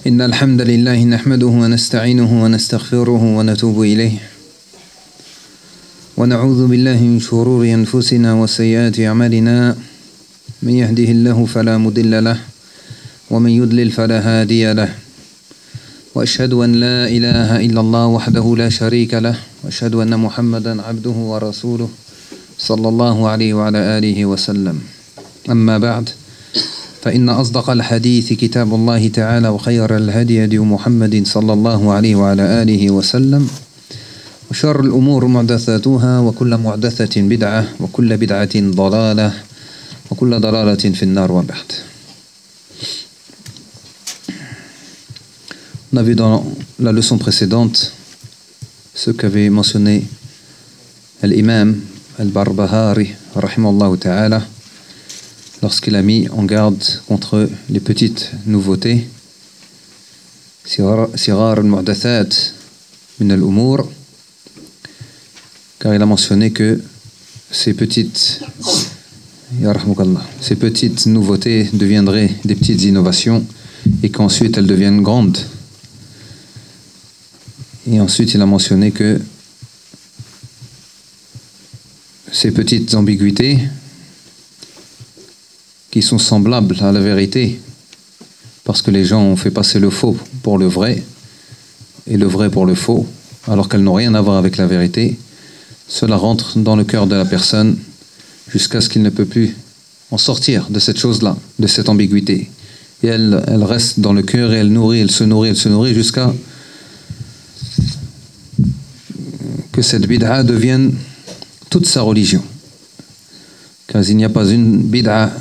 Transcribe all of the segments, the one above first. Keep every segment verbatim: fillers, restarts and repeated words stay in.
إن الحمد لله نحمده ونستعينه ونستغفره ونتوب إليه ونعوذ بالله من شرور أنفسنا وسيئات أعمالنا من يهده الله فلا مضل له ومن يضلل فلا هادي له وأشهد أن لا إله إلا الله وحده لا شريك له وأشهد أن محمدا عبده ورسوله صلى الله عليه وعلى آله وسلم أما بعد فإن أصدق الحديث كتاب الله تعالى وخير الهدي هدي محمد صلى الله عليه وعلى آله وسلم وشر الأمور محدثاتها وكل محدثة بدعة وكل بدعة ضلالة وكل ضلالة في النار وبعد. On a vu dans la leçon précédente ce qu'avait mentionné l'imam al-Barbahari rahimahullah ta'ala lorsqu'il a mis en garde contre les petites nouveautés, sirar al-mu'dathat min al-umur, car il a mentionné que ces petites ces petites nouveautés deviendraient des petites innovations et qu'ensuite elles deviennent grandes. Et ensuite il a mentionné que ces petites ambiguïtés qui sont semblables à la vérité, parce que les gens ont fait passer le faux pour le vrai et le vrai pour le faux, alors qu'elles n'ont rien à voir avec la vérité, cela rentre dans le cœur de la personne jusqu'à ce qu'il ne peut plus en sortir de cette chose-là, de cette ambiguïté. Et elle, elle reste dans le cœur et elle nourrit, elle se nourrit, elle se nourrit jusqu'à que cette bid'a devienne toute sa religion. Car il n'y a pas une bid'a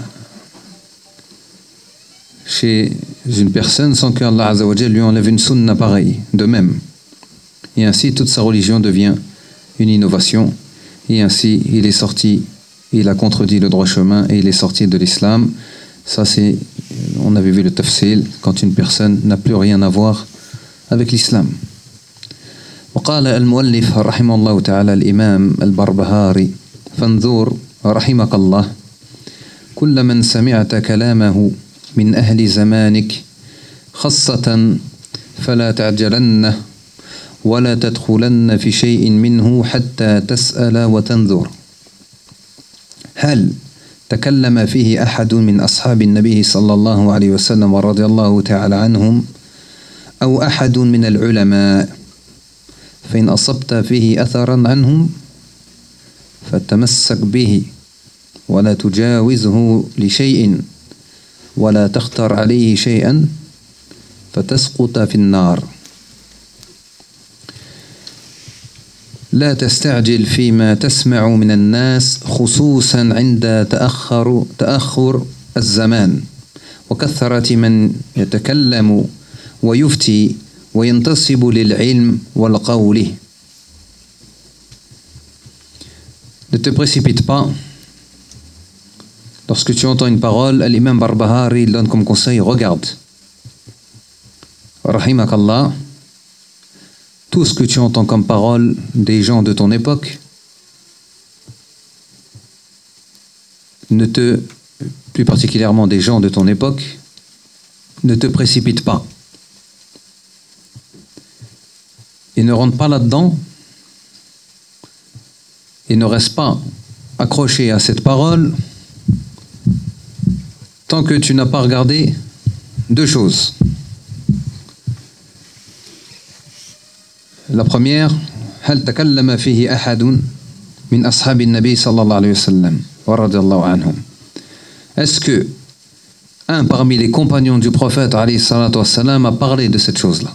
chez une personne sans qu'Allah Azza wa Jal lui enlève une sunna pareille, de même. Et ainsi toute sa religion devient une innovation, et ainsi il est sorti, il a contredit le droit chemin et il est sorti de l'islam. Ça c'est, on avait vu le tafsil, quand une personne n'a plus rien à voir avec l'islam. وقال المؤلف رحمه الله تعالى الإمام البربهاري فانظر رحمك الله كل من سمعت كلامه من أهل زمانك خاصة فلا تعجلن ولا تدخلن في شيء منه حتى تسأل وتنظر هل تكلم فيه أحد من أصحاب النبي صلى الله عليه وسلم ورضي الله تعالى عنهم أو أحد من العلماء فإن أصبت فيه أثرا عنهم فتمسك به ولا تجاوزه لشيء ولا تختر عليه شيئا فتسقط في النار لا تستعجل فيما تسمع من الناس خصوصا عند تأخر تأخر الزمان وكثرة من يتكلم ويفتي وينتصب للعلم والقول. Ne te précipite pas. Lorsque tu entends une parole, l'imam Barbahari il donne comme conseil, regarde. Rahimakallah, tout ce que tu entends comme parole des gens de ton époque, ne te, plus particulièrement des gens de ton époque, ne te précipite pas. Et ne rentre pas là-dedans et ne reste pas accroché à cette parole tant que tu n'as pas regardé deux choses. La première, هل تكلم فيه أحد من أصحاب النبي صلى الله عليه وسلم ورضي الله عنهم. Est-ce que un parmi les compagnons du prophète alayhi salatu wassalam a parlé de cette chose-là?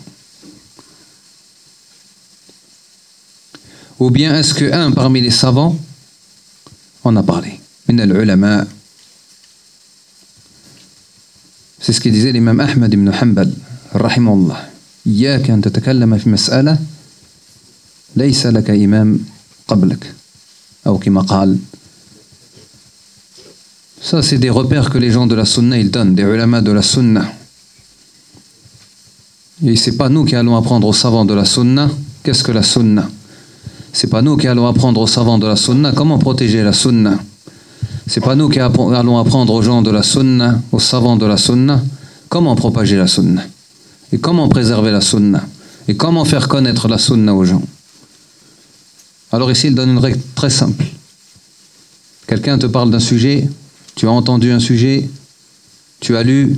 Ou bien est-ce que un parmi les savants en a parlé? من العلماء. C'est ce qu'il disait l'imam Ahmad ibn Hanbal rahimahullah. إياك أن تتكلم في مسألة ليس لك إمام قبلك أو كما قال. Ça c'est des repères que les gens de la sunna ils donnent, des ulama de la sunna. Et c'est pas nous qui allons apprendre aux savants de la sunna qu'est-ce que la sunna. C'est pas nous qui allons apprendre aux savants de la sunna comment protéger la sunna. C'est pas nous qui allons apprendre aux gens de la sunna, aux savants de la sunna, comment propager la sunna. Et comment préserver la sunna? Et comment faire connaître la sunna aux gens? Alors ici, il donne une règle très simple. Quelqu'un te parle d'un sujet, tu as entendu un sujet, tu as lu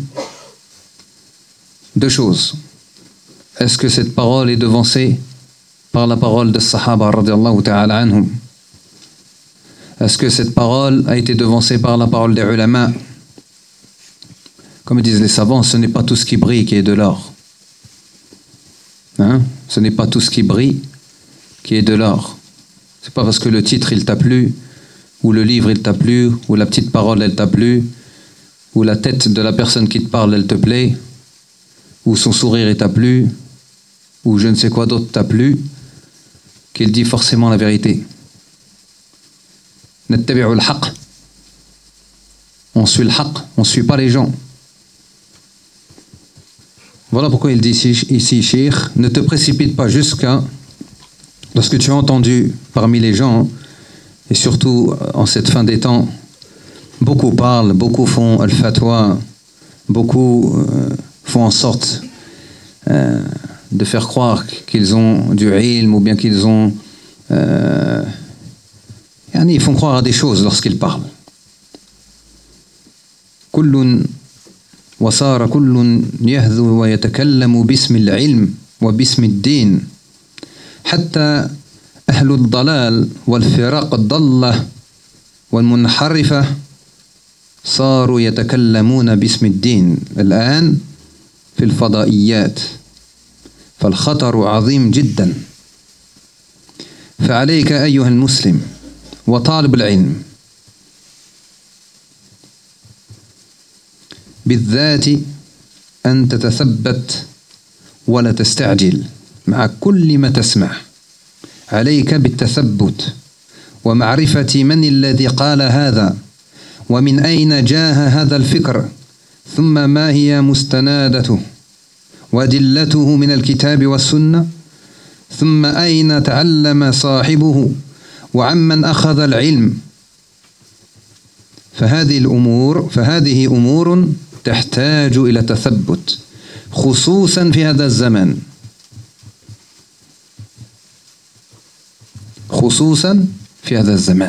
deux choses. Est-ce que cette parole est devancée par la parole des Sahaba radiallahu ta'ala anhum? Est-ce que cette parole a été devancée par la parole des ulama? Comme disent les savants, ce n'est pas tout ce qui brille qui est de l'or. Hein? Ce n'est pas tout ce qui brille qui est de l'or. C'est pas parce que le titre il t'a plu, ou le livre il t'a plu, ou la petite parole elle t'a plu, ou la tête de la personne qui te parle elle te plaît, ou son sourire il t'a plu, ou je ne sais quoi d'autre t'a plu, qu'il dit forcément la vérité. Nattabi'u al-haqq. On suit le haqq, on ne suit pas les gens. Voilà pourquoi il dit ici, ici Cheikh, ne te précipite pas jusqu'à, lorsque tu as entendu parmi les gens, et surtout en cette fin des temps, beaucoup parlent, beaucoup font al-fatwa, beaucoup euh, font en sorte euh, de faire croire qu'ils ont du ilm ou bien qu'ils ont... Euh, ils font croire à des choses lorsqu'ils parlent. كل وصار كل يهذو ويتكلم باسم العلم وباسم الدين حتى أهل الضلال والفرق الضالة والمنحرفة صاروا يتكلمون باسم الدين الآن في الفضائيات فالخطر عظيم جدا فعليك أيها المسلم وطالب العلم بالذات أن تتثبت ولا تستعجل مع كل ما تسمع عليك بالتثبت ومعرفة من الذي قال هذا ومن أين جاء هذا الفكر ثم ما هي مستندته وأدلته من الكتاب والسنة ثم أين تعلم صاحبه وعمن أخذ العلم فهذه الأمور فهذه أمور تحتاج إلى تثبت خصوصا في هذا الزمان خصوصا في هذا الزمان.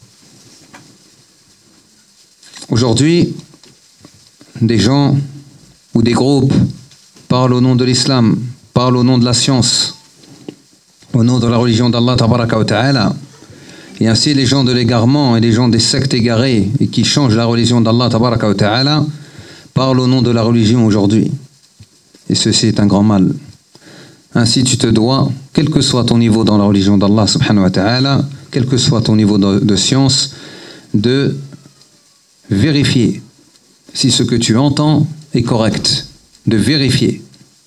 Aujourd'hui, des gens ou des groupes parlent au nom de l'islam, parlent au nom de la science, au nom de la religion d'Allah tabaraka wa ta'ala. Et ainsi les gens de l'égarement et les gens des sectes égarées et qui changent la religion d'Allah tabaraka wa ta'ala parlent au nom de la religion aujourd'hui. Et ceci est un grand mal. Ainsi tu te dois, quel que soit ton niveau dans la religion d'Allah subhanahu wa ta'ala, quel que soit ton niveau de, de science, de vérifier si ce que tu entends est correct, de vérifier.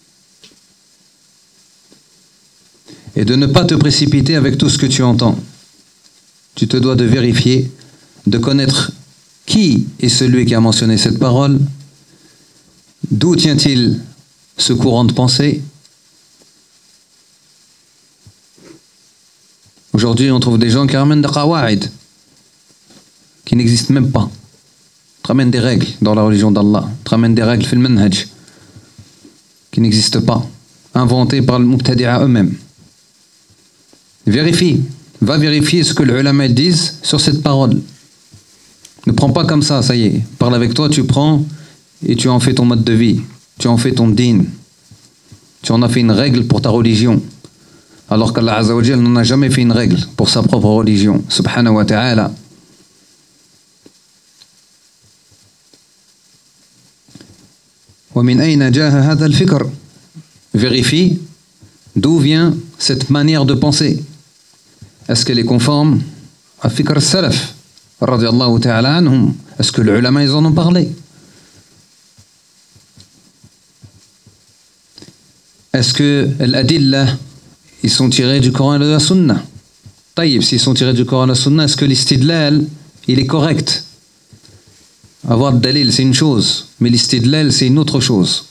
Et de ne pas te précipiter avec tout ce que tu entends. Tu te dois de vérifier, de connaître qui est celui qui a mentionné cette parole, d'où tient-il ce courant de pensée. Aujourd'hui, on trouve des gens qui ramènent des qawa'id, qui n'existent même pas. Ils ramènent des règles dans la religion d'Allah, ils ramènent des règles fil manhaj, qui n'existent pas, inventées par le mubtadi'a eux-mêmes. Vérifie. Va vérifier ce que les ulama disent sur cette parole. Ne prends pas comme ça, ça y est. Parle avec toi, tu prends et tu en fais ton mode de vie. Tu en fais ton din. Tu en as fait une règle pour ta religion. Alors qu'Allah Azza wa Jal n'en a jamais fait une règle pour sa propre religion. Subhanahu wa ta'ala. ومن أين جاء هذا الفكر? Vérifie d'où vient cette manière de penser. Est-ce qu'elle est conforme à fikr al-salaf radiyallahu ta'ala anhum? Est-ce que les ulama ils en ont parlé? Est-ce que l'adillah ils sont tirés du Coran et de la Sunna? Taïb, s'ils sont tirés du Coran et de la Sunna, est-ce que l'istidlal il est correct? Avoir le dalil c'est une chose, mais l'istidlal c'est une autre chose.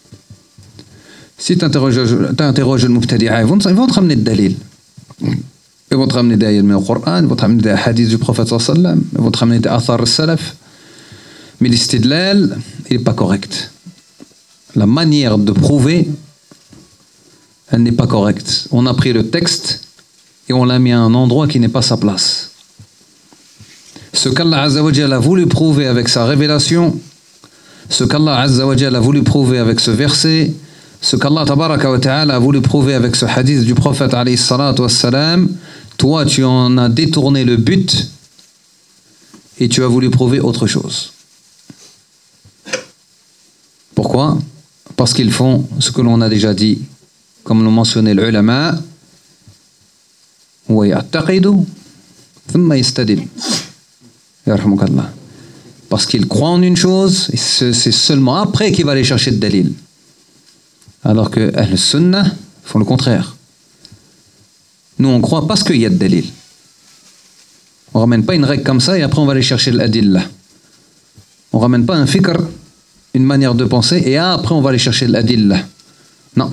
Si tu interroges le mubtadi'a, ils vont te ramener le dalil. Ils vont te ramener des ayats du Coran, ils vont te ramener des hadiths du prophète sallallahu alayhi wa sallam, ils vont te ramener des athar al-salaf. Mais l'istidlal, il n'est pas correct. la manière de prouver, elle n'est pas correcte. On a pris le texte et on l'a mis à un endroit qui n'est pas sa place. Ce qu'Allah Azza wa Jalla a voulu prouver avec sa révélation, ce qu'Allah Azza wa Jalla a voulu prouver avec ce verset, ce qu'Allah Tabaraka wa Ta'ala a voulu prouver avec ce hadith du prophète alayhi salatu wassalam, toi tu en as détourné le but et tu as voulu prouver autre chose. Pourquoi? Parce qu'ils font ce que l'on a déjà dit, comme l'ont mentionné les ulama, wa ya'taqidu thumma yastadil. Yarhamukallah. Parce qu'il croit en une chose, et c'est seulement après qu'il va aller chercher le dalil. Alors que Ahl Sunnah font le contraire. Nous, on croit parce qu'il y a le dalil. On ne ramène pas une règle comme ça et après on va aller chercher l'adillah. On ne ramène pas un fikr, une manière de penser, et après on va aller chercher l'adillah. Non.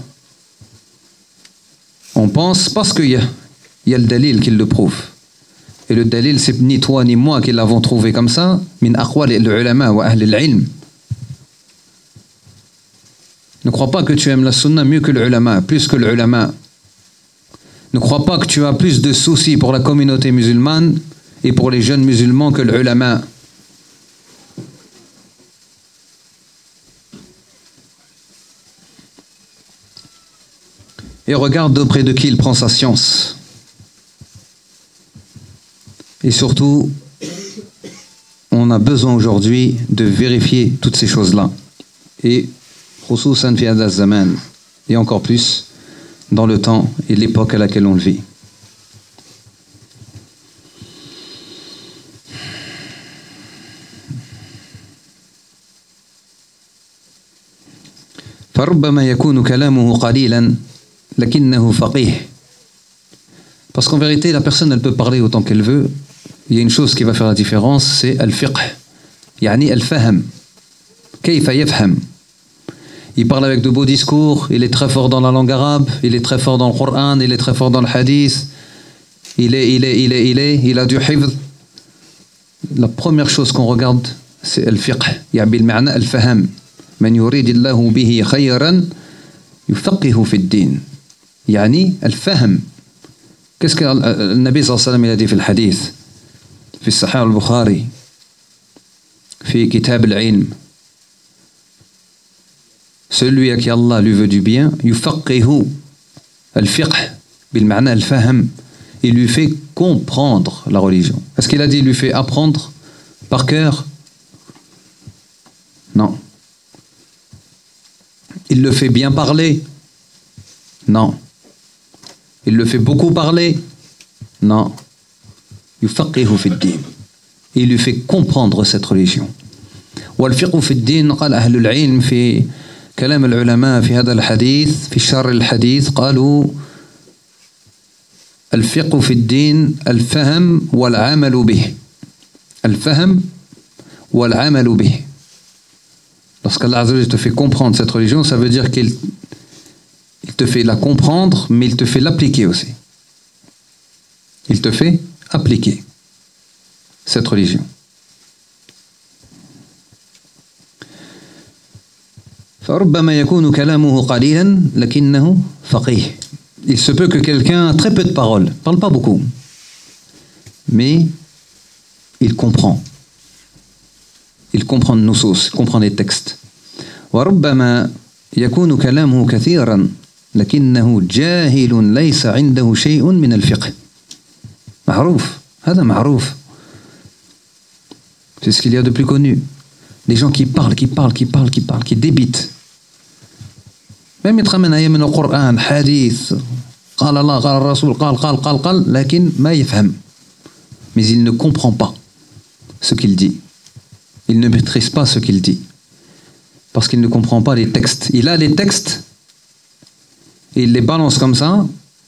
On pense parce qu'il y a, il y a le dalil qui le prouve. Et le dalil, c'est ni toi ni moi qui l'avons trouvé comme ça, min aqwal al-ulama wa ahl al-ilm. Ne crois pas que tu aimes la sunna mieux que l'ulama, plus que l'ulama. Ne crois pas que tu as plus de soucis pour la communauté musulmane et pour les jeunes musulmans que l'ulama. Et regarde auprès de qui il prend sa science. Et surtout, on a besoin aujourd'hui de vérifier toutes ces choses-là. Et khususan fi hadha zaman, et encore plus dans le temps et l'époque à laquelle on le vit. فربما يكون كلامه قليلا لكنه فقيه. Parce qu'en vérité, la personne, elle peut parler autant qu'elle veut. Il y a une chose qui va faire la différence, c'est al-fiqh. Yani al-fahm. Kayfa yafham. Il parle avec de beaux discours, il est très fort dans la langue arabe, il est très fort dans le Coran, il est très fort dans le hadith. Il est, il est, il est, il est, il a du hifz. La première chose qu'on regarde, c'est al-fiqh. Yani bil-ma'na al-fahm. Man yuridillahu bihi khayran yufaqihu fi ad-din. Yani al-fahm. Qu'est-ce que le Nabi sallallahu alayhi wa sallam a dit dans le hadith, في الصحيح البخاري في كتاب العلم, celui à qui Allah lui veut du bien, يفقه الفقه بالمعنى الفهم, il lui fait comprendre la religion. Est-ce qu'il a dit il lui fait apprendre par cœur? Non. Il le fait bien parler? Non. Il le fait beaucoup parler? Non. يفقه في الدين. Il lui fait comprendre cette religion. والفقه في الدين قال أهل العلم في كلام العلماء في هذا الحديث في شرح الحديث قالوا الفقه في الدين الفهم والعمل به. الفهم والعمل به. Lorsqu'Allah Azza wa Jalla te fait comprendre cette religion, ça veut dire qu'il il te fait la comprendre, mais il te fait l'appliquer aussi. Il te fait appliquer cette religion. فربما يكون كلامه قليلا لكنه فقيه. Il se peut que quelqu'un a très peu de paroles, ne parle pas beaucoup, mais il comprend. Il comprend nos sources, il comprend les textes. وربما يكون كلامه كثيرا لكنه جاهل ليس عنده شيء من الفقه. معروف, هذا معروف. C'est ce qu'il y a de plus connu. Des gens qui parlent, qui parlent, qui parlent, qui parlent, qui débitent. Même يتخمن أيام من القرآن حديث قال الله قال الرسول قال قال قال قال لكن ما يفهم. Mais il ne comprend pas ce qu'il dit. Il ne maîtrise pas ce qu'il dit. Parce qu'il ne comprend pas les textes. Il a les textes, et il les balance comme ça.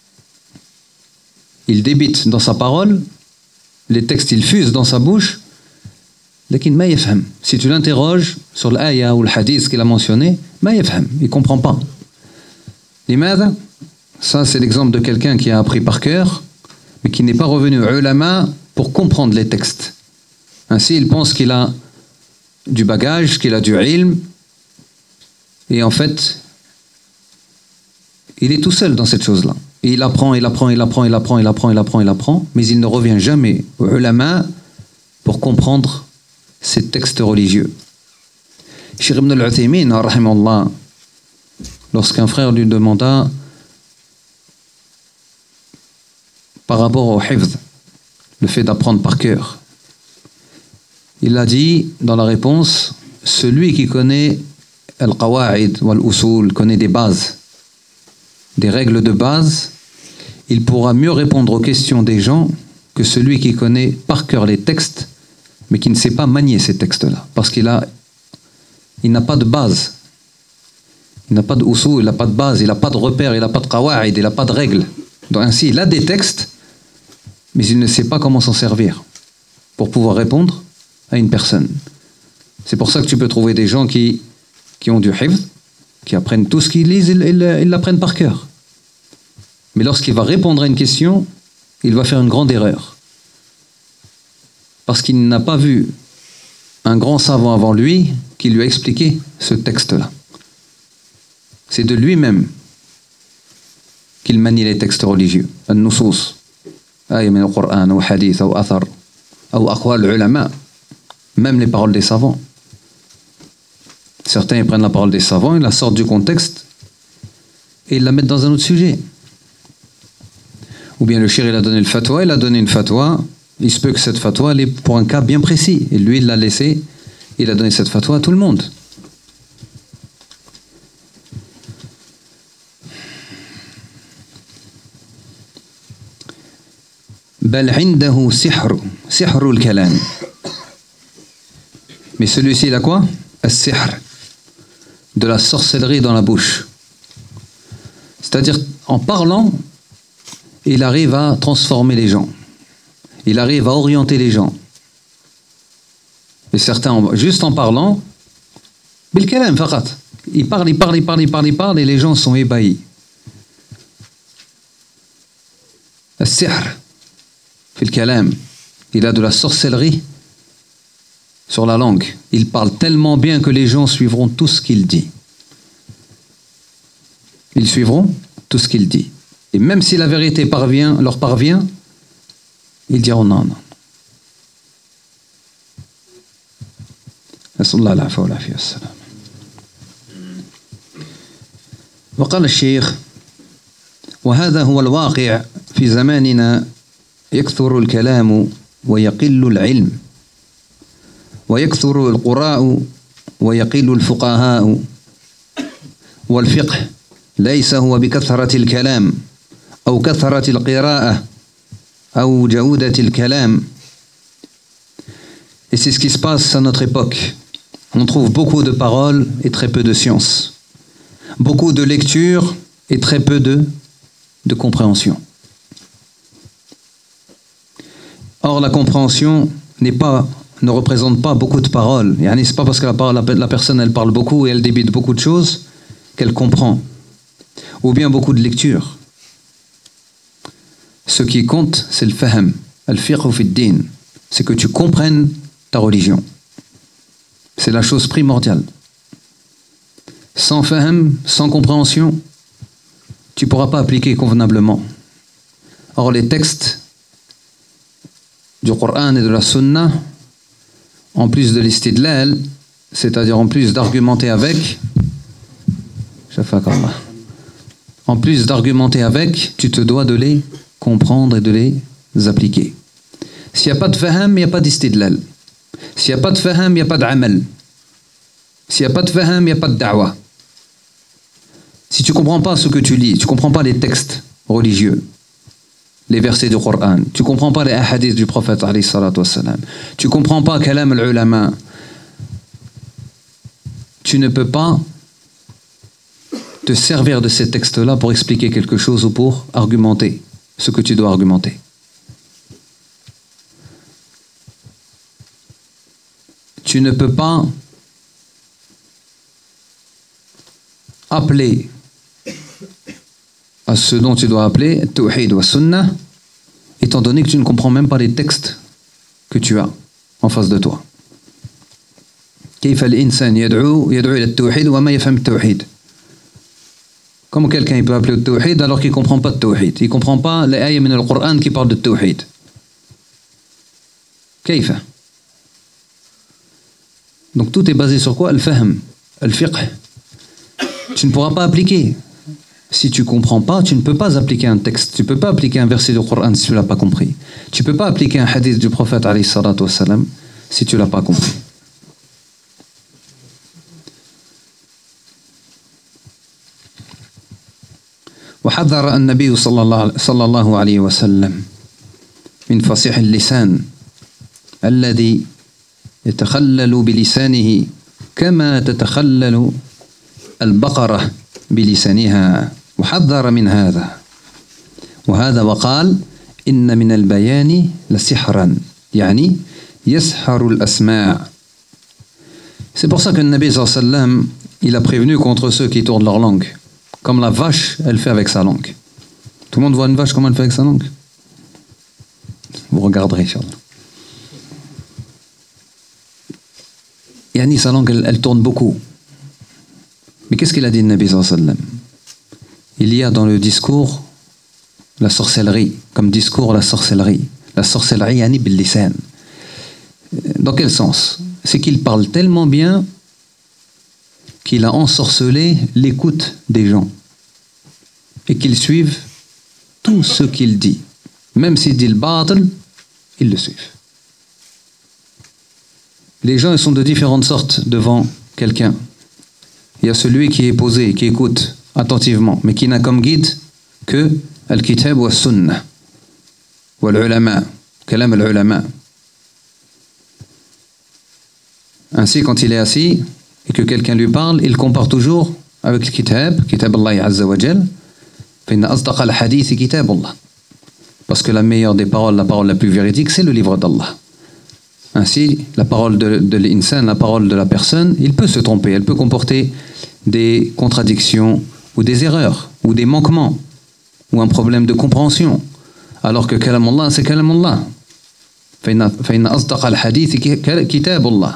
Il débite dans sa parole, les textes ils fusent dans sa bouche, لكن ما يفهم. Si tu l'interroges sur l'aya ou le hadith qu'il a mentionné, ما يفهم, il ne comprend pas. لماذا? Ça c'est l'exemple de quelqu'un qui a appris par cœur, mais qui n'est pas revenu au ulama pour comprendre les textes. Ainsi il pense qu'il a du bagage, qu'il a du ilm, Et en fait, il est tout seul dans cette chose-là. Et il apprend, il apprend, il apprend, il apprend, il apprend, il apprend, il apprend, mais il ne revient jamais aux ulama pour comprendre ces textes religieux. Cheikh Ibn al-Uthaymin, rahimahullah, lorsqu'un frère lui demanda par rapport au hifz, le fait d'apprendre par cœur, il a dit dans la réponse, celui qui connaît al-qawa'id ou al-usul, connaît des bases, des règles de base, il pourra mieux répondre aux questions des gens que celui qui connaît par cœur les textes, mais qui ne sait pas manier ces textes-là, parce qu'il a, il n'a pas de base, il n'a pas de usul, il n'a pas de base, il n'a pas de repère, il n'a pas de qawa'id, il n'a pas de règles. Donc ainsi, il a des textes, mais il ne sait pas comment s'en servir pour pouvoir répondre à une personne. C'est pour ça que tu peux trouver des gens qui, qui ont du hifz, qui apprennent tout ce qu'ils lisent, ils, ils, ils l'apprennent par cœur. Mais lorsqu'il va répondre à une question, il va faire une grande erreur. Parce qu'il n'a pas vu un grand savant avant lui qui lui a expliqué ce texte-là. C'est de lui-même qu'il manie les textes religieux. Al-nusus, ayah min al-Qur'an, ou hadith, ou athar, ou aqwal ulama, même les paroles des savants. Certains ils prennent la parole des savants, ils la sortent du contexte et ils la mettent dans un autre sujet. Ou bien le shir il a donné le fatwa, il a donné une fatwa, il se peut que cette fatwa elle est pour un cas bien précis. Et lui il l'a laissé, il a donné cette fatwa à tout le monde. بل عنده سحر سحر الكلام. Mais celui-ci il a quoi? Al-sihr, de la sorcellerie dans la bouche. C'est-à-dire, en parlant, il arrive à transformer les gens. Il arrive à orienter les gens. Et certains, juste en parlant, bil kalam faqat. Il parle, il parle, il parle, il parle, il parle, et les gens sont ébahis. Al-sihr, fil kalam, il a de la sorcellerie sur la langue. Il parle tellement bien que les gens suivront tout ce qu'il dit. Ils suivront tout ce qu'il dit. Et même si la vérité parvient, leur parvient, ils diront non, non. نسأل الله العفو والعافية والسلام. وقال الشيخ: وهذا هو الواقع في زماننا، يكثر الكلام ويقل العلم، ويكثر القراء ويقل الفقهاء، والفقه ليس هو بكثرة الكلام أو كثرة القراءة أو جودة الكلام. Et c'est ce qui se passe à notre époque. On trouve beaucoup de paroles et très peu de science. Beaucoup de lecture et très peu de, de compréhension. Or, la compréhension n'est pas, ne représente pas beaucoup de paroles. Ce n'est pas parce que la, parole, la, la personne elle parle beaucoup et elle débite beaucoup de choses qu'elle comprend. Ou bien beaucoup de lecture. Ce qui compte, c'est le fahm, al-fiqh fi ad-din. C'est que tu comprennes ta religion. C'est la chose primordiale. Sans fahm, sans compréhension, tu ne pourras pas appliquer convenablement. Or, les textes du Coran et de la Sunna, en plus de l'istidlal, c'est-à-dire en plus d'argumenter avec, en plus d'argumenter avec, tu te dois de les comprendre et de les appliquer. S'il n'y a pas de fahm, il n'y a pas d'istidlal. S'il n'y a pas de fahm, il n'y a pas d'amal. S'il n'y a pas de fahm, il n'y a pas de da'wa. Si tu ne comprends pas ce que tu lis, tu ne comprends pas les textes religieux, les versets du Coran, tu ne comprends pas les hadiths du prophète, alayhi salatu wassalam, tu ne comprends pas kalam al-ulama, tu ne peux pas te servir de ces textes-là pour expliquer quelque chose ou pour argumenter ce que tu dois argumenter. Tu ne peux pas appeler à ce dont tu dois appeler Tawhid wa Sunnah, étant donné que tu ne comprends même pas les textes que tu as en face de toi. كيف الإنسان يدعو يدعو إلى التوحيد وما يفهم التوحيد. Comment quelqu'un il peut appeler au tawhid alors qu'il ne comprend pas de tawhid, il ne comprend pas les ayats من القرآن qui parlent de tawhid. كيف? Donc tout est basé sur quoi? Al-fahm, al-fiqh. Tu ne pourras pas appliquer. Si tu ne comprends pas, tu ne peux pas appliquer un texte. Tu ne peux pas appliquer un verset du Coran si tu ne l'as pas compris. Tu ne peux pas appliquer un hadith du prophète alayhi salatu wassalam si tu ne l'as pas compris. وحذر النبي صلى الله صلى الله عليه وسلم من فصيح اللسان الذي يتخلل بلسانه كما تتخلل البقرة بلسانها وحذر من هذا وهذا وقال إن من البيان لسحرا يعني يسحر الأسماع. C'est pour ça que le Nabi صلى الله عليه وسلم il a prévenu contre ceux qui tournent leur langue. Comme la vache, elle fait avec sa langue. Tout le monde voit une vache, comment elle fait avec sa langue? Vous regarderez, Inch'Allah. Yani, sa langue, elle, elle tourne beaucoup. Mais qu'est-ce qu'il a dit, le Nabi sallallahu alayhi wa sallam? Il y a dans le discours la sorcellerie. Comme discours, la sorcellerie. La sorcellerie, yani bil lisan. Dans quel sens? C'est qu'il parle tellement bien qu'il a ensorcelé l'écoute des gens et qu'ils suivent tout ce qu'il dit. Même s'il dit le batil, ils le suivent. Les gens ils sont de différentes sortes devant quelqu'un. Il y a celui qui est posé, qui écoute attentivement, mais qui n'a comme guide que al-kitab wa sunnah wa al-ulama, kalam al-ulama. Ainsi, quand il est assis et que quelqu'un lui parle, il compare toujours avec le kitab, kitab Allah Azza wa Jal, parce que la meilleure des paroles, la parole la plus véridique, c'est le livre d'Allah. Ainsi, la parole de, de l'insan, la parole de la personne, il peut se tromper, elle peut comporter des contradictions ou des erreurs, ou des manquements, ou un problème de compréhension, alors que kalam Allah, c'est kalam Allah. فإن أصدق الحديث كتاب الله.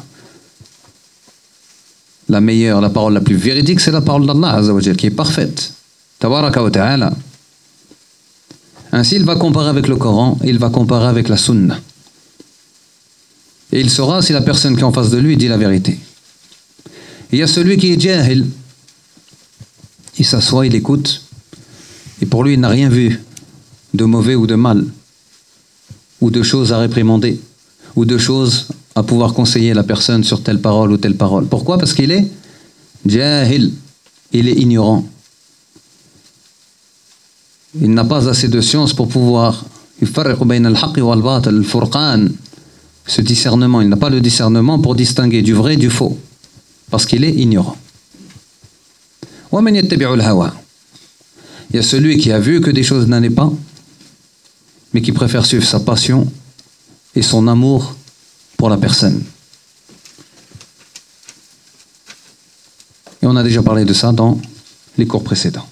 La meilleure, la parole la plus véridique, c'est la parole d'Allah Azza wa Jal, qui est parfaite. Tabaraka wa ta'ala. Ainsi, il va comparer avec le Coran, il va comparer avec la Sunna. Et il saura si la personne qui est en face de lui dit la vérité. Il y a celui qui est jahil. Il s'assoit, il écoute, et pour lui, il n'a rien vu de mauvais ou de mal, ou de choses à réprimander, ou de choses à pouvoir conseiller la personne sur telle parole ou telle parole. Pourquoi? Parce qu'il est jahil, il est ignorant. Il n'a pas assez de science pour pouvoir ce discernement. Il n'a pas le discernement pour distinguer du vrai et du faux, parce qu'il est ignorant. Il y a celui qui a vu que des choses n'allaient pas, mais qui préfère suivre sa passion et son amour pour la personne. Et on a déjà parlé de ça dans les cours précédents.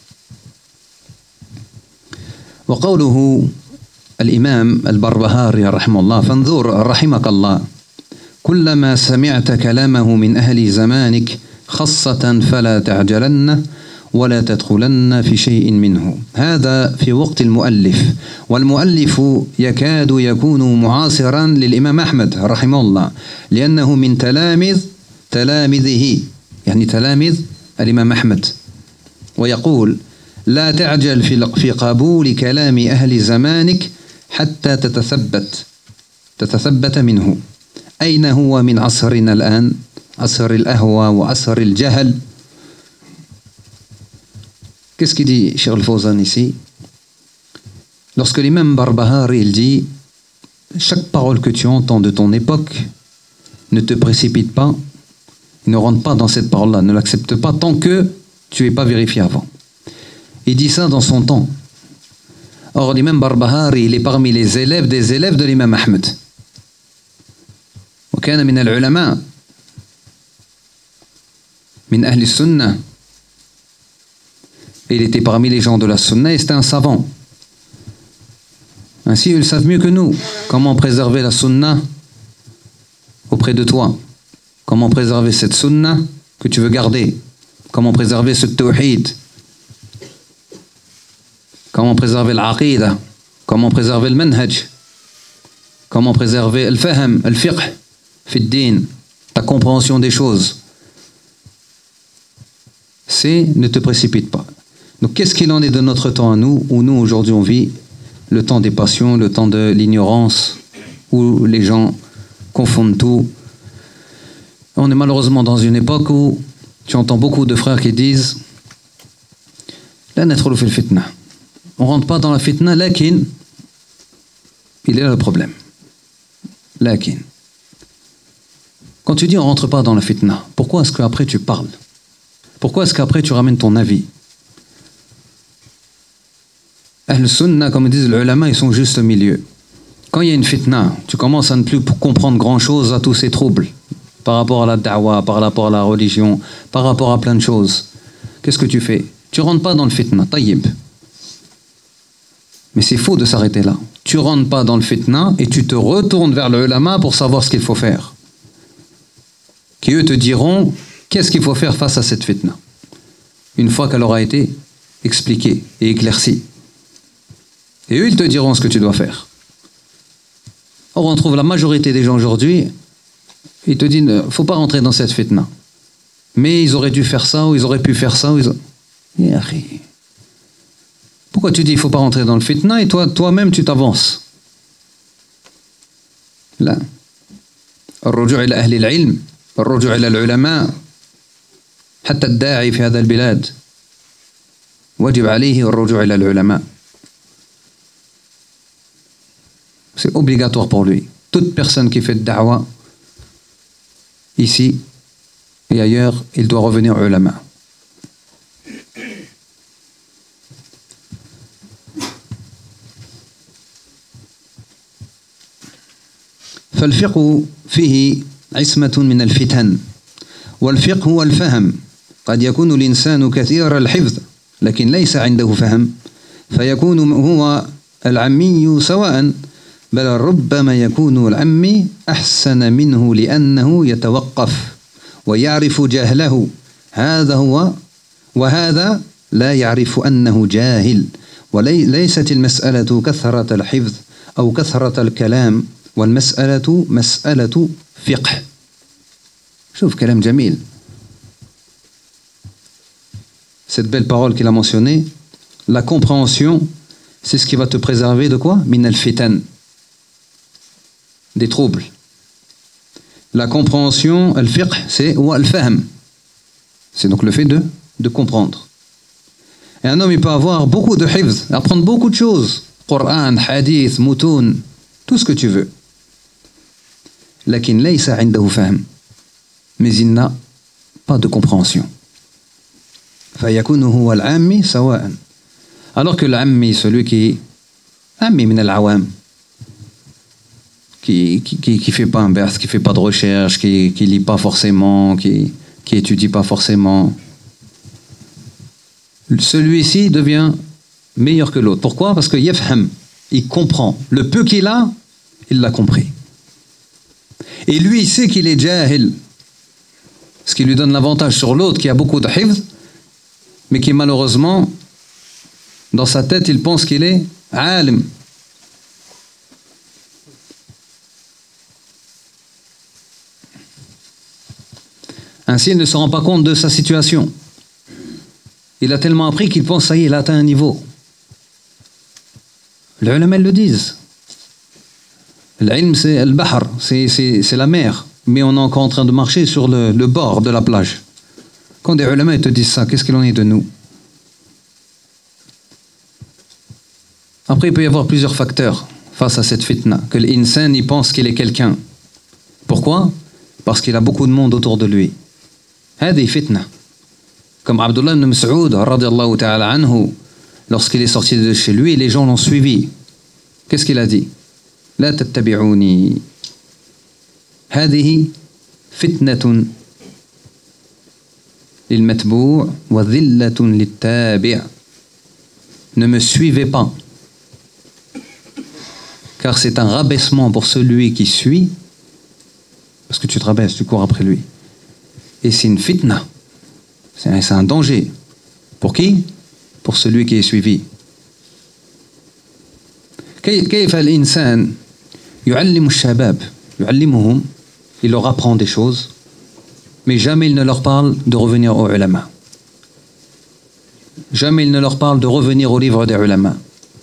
وقوله الإمام البربهاري رحمه الله فانظر رحمك الله كلما سمعت كلامه من أهل زمانك خاصة فلا تعجلن ولا تدخلن في شيء منه. هذا في وقت المؤلف، والمؤلف يكاد يكون معاصرا للإمام أحمد رحمه الله لأنه من تلامذ تلامذه، يعني تلامذ الإمام أحمد. ويقول لا تعجل في في قبول كلام أهل زمانك حتى تتثبت تتثبت منه. أين هو من عصرنا الآن؟ عصر الأهوى وعصر الجهل. Qu'est-ce qu'il dit Cheikh Al-Fawzan ici? Lorsque l'imam Barbahari il dit chaque parole que tu entends de ton époque, ne te précipite pas, ne rentre pas dans cette parole-là, ne l'accepte pas tant que tu n'es pas vérifié avant. Il dit ça dans son temps. Or l'imam Barbahari il est parmi les élèves des élèves de l'imam Ahmed. وكان من العلماء من أهل السنة. Il était parmi les gens de la sunna et c'était un savant. Ainsi, ils savent mieux que nous comment préserver la sunna auprès de toi. Comment préserver cette sunna que tu veux garder? Comment préserver ce tawhid? Comment préserver l'aqidah? Comment préserver le manhaj? Comment préserver le fahm, le fiqh, fi din, ta compréhension des choses? C'est ne te précipite pas. Donc qu'est-ce qu'il en est de notre temps à nous, où nous aujourd'hui on vit le temps des passions, le temps de l'ignorance, où les gens confondent tout. On est malheureusement dans une époque où tu entends beaucoup de frères qui disent la nadkhulu fil fitna. On rentre pas dans la fitna, lakin il est là le problème. Lakin. Quand tu dis on rentre pas dans la fitna, pourquoi est-ce qu'après tu parles? Pourquoi est-ce qu'après tu ramènes ton avis? Ahl Sunnah, comme disent les ulama, ils sont juste au milieu. Quand il y a une fitna, tu commences à ne plus comprendre grand-chose à tous ces troubles, par rapport à la da'wa, par rapport à la religion, par rapport à plein de choses. Qu'est-ce que tu fais? Tu rentres pas dans le fitna, tayyib. Mais c'est faux de s'arrêter là. Tu rentres pas dans le fitna et tu te retournes vers le ulama pour savoir ce qu'il faut faire. Qui eux te diront qu'est-ce qu'il faut faire face à cette fitna, une fois qu'elle aura été expliquée et éclaircie. Et eux, ils te diront ce que tu dois faire. Or, on trouve la majorité des gens aujourd'hui, ils te disent, il ne faut pas rentrer dans cette fitna. Mais ils auraient dû faire ça, ou ils auraient pu faire ça, ou ils ont... Pourquoi tu dis il ne faut pas rentrer dans le fitna, et toi, toi-même, tu t'avances? Là. الرجوع إلى أهل العلم، الرجوع إلى العلماء، حتى الداعي في هذا البلاد واجب عليه الرجوع إلى العلماء. C'est obligatoire pour lui. Toute personne qui fait de da'wa, ici et ailleurs, il doit revenir aux ulama. فالفقه فيه عصمة من الفتن والفقه هو الفهم. قد يكون الإنسان كثير الحفظ لكن ليس عنده فهم فيكون هو العمي سواء، بل ربما يكون العمي أحسن منه لأنه يتوقف ويعرف جهله. هذا هو وهذا لا يعرف أنه جاهل. وليست المسألة كثرة الحفظ أو كثرة الكلام، والمسألة مسألة فقه. شوف كلام جميل. Cette belle parole qu'il a mentionnée, la compréhension, c'est ce qui va te préserver de quoi? Min al-fitan, des troubles. La compréhension, al-fiqh, c'est ou al-fahm. C'est donc le fait de, de comprendre. Et un homme, il peut avoir beaucoup de hifz, apprendre beaucoup de choses. Coran, hadith, moutoun, tout ce que tu veux. Lakin laysa indahu fahm. Mais il n'a pas de compréhension. Fayakunu huwa al-ammi sawa'an. Alors que l'ammi, celui qui ammi min al-awam, qui qui qui qui fait pas un berth, qui fait pas de recherche, qui qui lit pas forcément, qui qui étudie pas forcément, celui-ci devient meilleur que l'autre. Pourquoi? Parce que yafham, il comprend. Le peu qu'il a, il l'a compris. Et lui, il sait qu'il est jahil, ce qui lui donne l'avantage sur l'autre qui a beaucoup de hifz, mais qui malheureusement, dans sa tête, il pense qu'il est alim. Ainsi, il ne se rend pas compte de sa situation. Il a tellement appris qu'il pense, ça y est, il a atteint un niveau. Les ulama le disent. L'ilm, c'est le bahr, c'est, c'est, c'est la mer. Mais on est encore en train de marcher sur le, le bord de la plage. Quand des ulama te disent ça, qu'est-ce qu'il en est de nous? Après, il peut y avoir plusieurs facteurs face à cette fitna. Que l'insan, il pense qu'il est quelqu'un. Pourquoi? Parce qu'il a beaucoup de monde autour de lui. هذه fitna. Comme Abdullah ibn Mas'ud, radiyallahu ta'ala anhu, lorsqu'il est sorti de chez lui, les gens l'ont suivi. Qu'est-ce qu'il a dit? لا تتبعوني هذه فتنة للمتبوع وذلة للتابع. Ne me suivez pas, car c'est un rabaissement pour celui qui suit, parce que tu te rabaisses, tu cours après lui, Et c'est une fitna. C'est un, c'est un danger. Pour qui? Pour celui qui est suivi. كيف الإنسان يعلم الشباب يعلمهم, il leur apprend des choses, mais jamais il ne leur parle de revenir aux ulama. Jamais il ne leur parle de revenir au livre des ulama.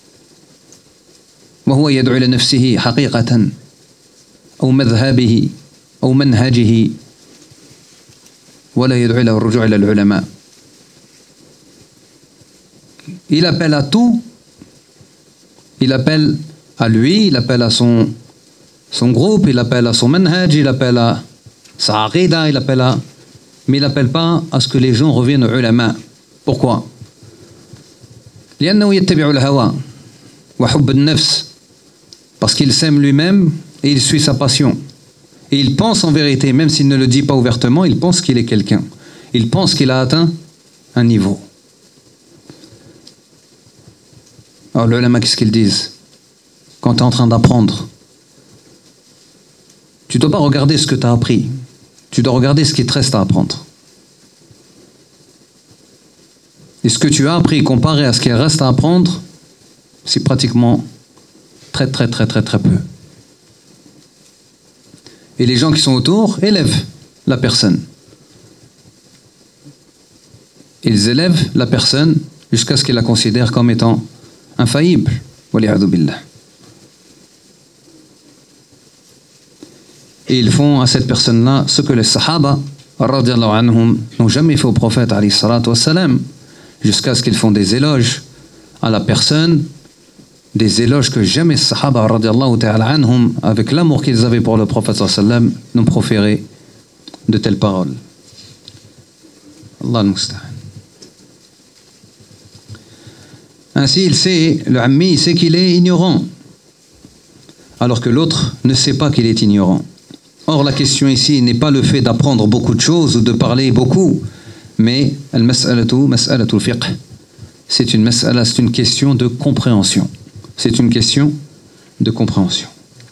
وهو يدعو إلى نفسه حقيقة أو مذهبه أو منهجه ولا يدعو إلى الرجوع إلى العلماء. Il appelle à tout. Il appelle à lui, il appelle à son, son groupe, il appelle à son manhaj, il appelle à sa aqida, il appelle à... Mais il n'appelle pas à ce que les gens reviennent aux ulama. Pourquoi? لأنه يتبع الهوى وحب النفس. Parce qu'il s'aime lui-même et il suit sa passion. Et il pense en vérité, même s'il ne le dit pas ouvertement, il pense qu'il est quelqu'un. Il pense qu'il a atteint un niveau. Alors les ulama, qu'est-ce qu'ils disent? Quand tu es en train d'apprendre, tu ne dois pas regarder ce que tu as appris. Tu dois regarder ce qui te reste à apprendre. Et ce que tu as appris comparé à ce qui reste à apprendre, c'est pratiquement très très très très très peu. Et les gens qui sont autour élèvent la personne. Ils élèvent la personne jusqu'à ce qu'ils la considèrent comme étant infaillible. Waliyadu billah. Et ils font à cette personne-là ce que les sahaba radiyallahu anhum n'ont jamais fait au prophète alayhi salatu wassalam, jusqu'à ce qu'ils font des éloges à la personne, des éloges que jamais les sahaba radiyallahu ta'ala anhum, avec l'amour qu'ils avaient pour le prophète sallallahu alayhi wa sallam, n'ont proféré de telles paroles. Allah al-musta'an. Ainsi, il sait, le ammi, il sait qu'il est ignorant, alors que l'autre ne sait pas qu'il est ignorant. Or, la question ici n'est pas le fait d'apprendre beaucoup de choses ou de parler beaucoup, mais al-mas'alatu mas'alatu al-fiqh. C'est une mas'ala, c'est une question de compréhension. C'est une question de compréhension.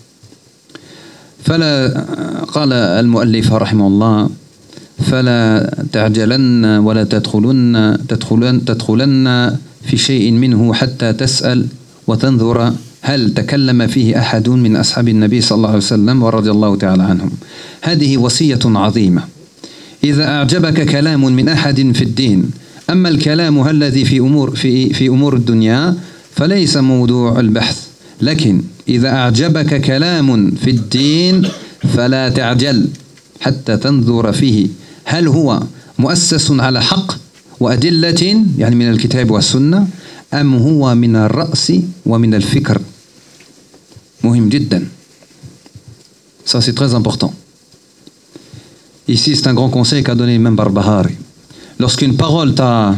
فلا قال المؤلف رحمه الله فلا تعجلن ولا تدخلن تدخلن تدخلن في شيء منه حتى تسأل وتنظر هل تكلم فيه أحد من أصحاب النبي صلى الله عليه وسلم ورضي الله تعالى عنهم. هذه وصية عظيمة. إذا أعجبك كلام من أحد في الدين، أما الكلام الذي في أمور في في أمور الدنيا فليس موضوع البحث، لكن إذا أعجبك كلام في الدين فلا تعجل حتى تنظر فيه هل هو مؤسس على حق وأدلة يعني من الكتاب والسنة أم هو من الرأس ومن الفكر. مهم جدا. Ça c'est très important. Ici c'est un grand conseil qu'a donné l'imam Barbahari. Lorsqu'une parole t'a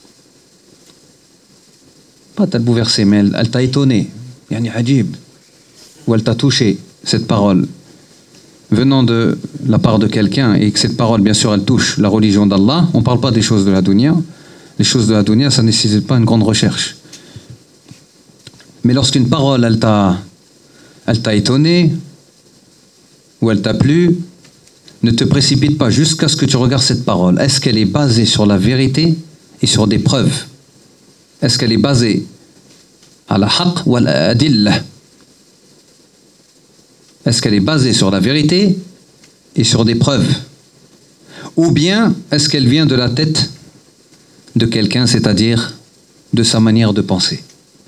pas t'a bouleversé, mais elle, elle t'a étonné, yani ajib, ou elle t'a touché, cette parole venant de la part de quelqu'un, et que cette parole bien sûr elle touche la religion d'Allah, on ne parle pas des choses de la dunya. Les choses de la dunya, ça ne nécessite pas une grande recherche. Mais lorsqu'une parole, elle t'a, elle t'a étonné, ou elle t'a plu, ne te précipite pas jusqu'à ce que tu regardes cette parole. Est-ce qu'elle est basée sur la vérité et sur des preuves? Est-ce qu'elle est basée à la haqq ou à la adillah? Est-ce qu'elle est basée sur la vérité et sur des preuves? Ou bien est-ce qu'elle vient de la tête de quelqu'un, c'est-à-dire de sa manière de penser?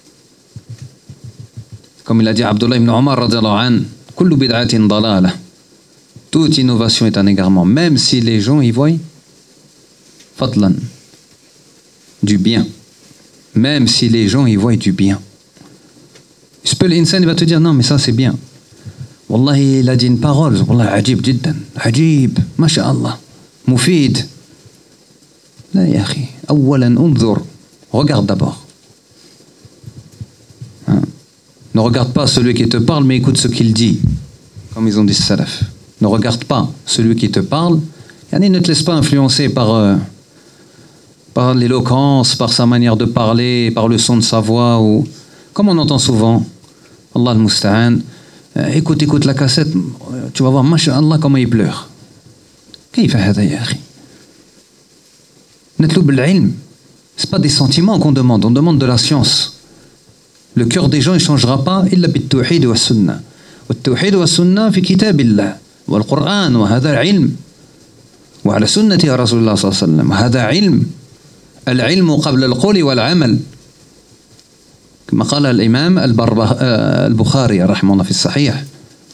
Comme il a dit Abdullah ibn Omar radiyallahu anhu, kullu bid'atin dalalah. Toute innovation est un égarement, même si les gens y voient fadlan, du bien. Même si les gens y voient du bien. Il peut l'insan va te dire non mais ça c'est bien. Wallahi il a dit une parole, wallahi ajib jiddan, ajib, masha'Allah, mufid. لا يا أخي أولا انظر, regarde d'abord. Hein? Ne regarde pas celui qui te parle, mais écoute ce qu'il dit, comme ils ont dit salaf. Ne regarde pas celui qui te parle, yani ne te laisse pas influencer par, euh, par l'éloquence, par sa manière de parler, par le son de sa voix, ou comme on entend souvent, Allah al-Musta'an, écoute, écoute la cassette, tu vas voir, masha'Allah, comment il pleure. كيف هذا يا أخي? نطلب العلم. Ce n'est pas des sentiments qu'on demande, on demande de la science. Le cœur des gens ne changera pas إلا بالتوحيد والسنة. والتوحيد والسنة في كتاب الله والقرآن وهذا علم. وعلى سنة رسول الله صلى الله عليه وسلم وهذا علم. العلم قبل القول والعمل. كما قال الإمام البخاري رحمه الله في الصحيح.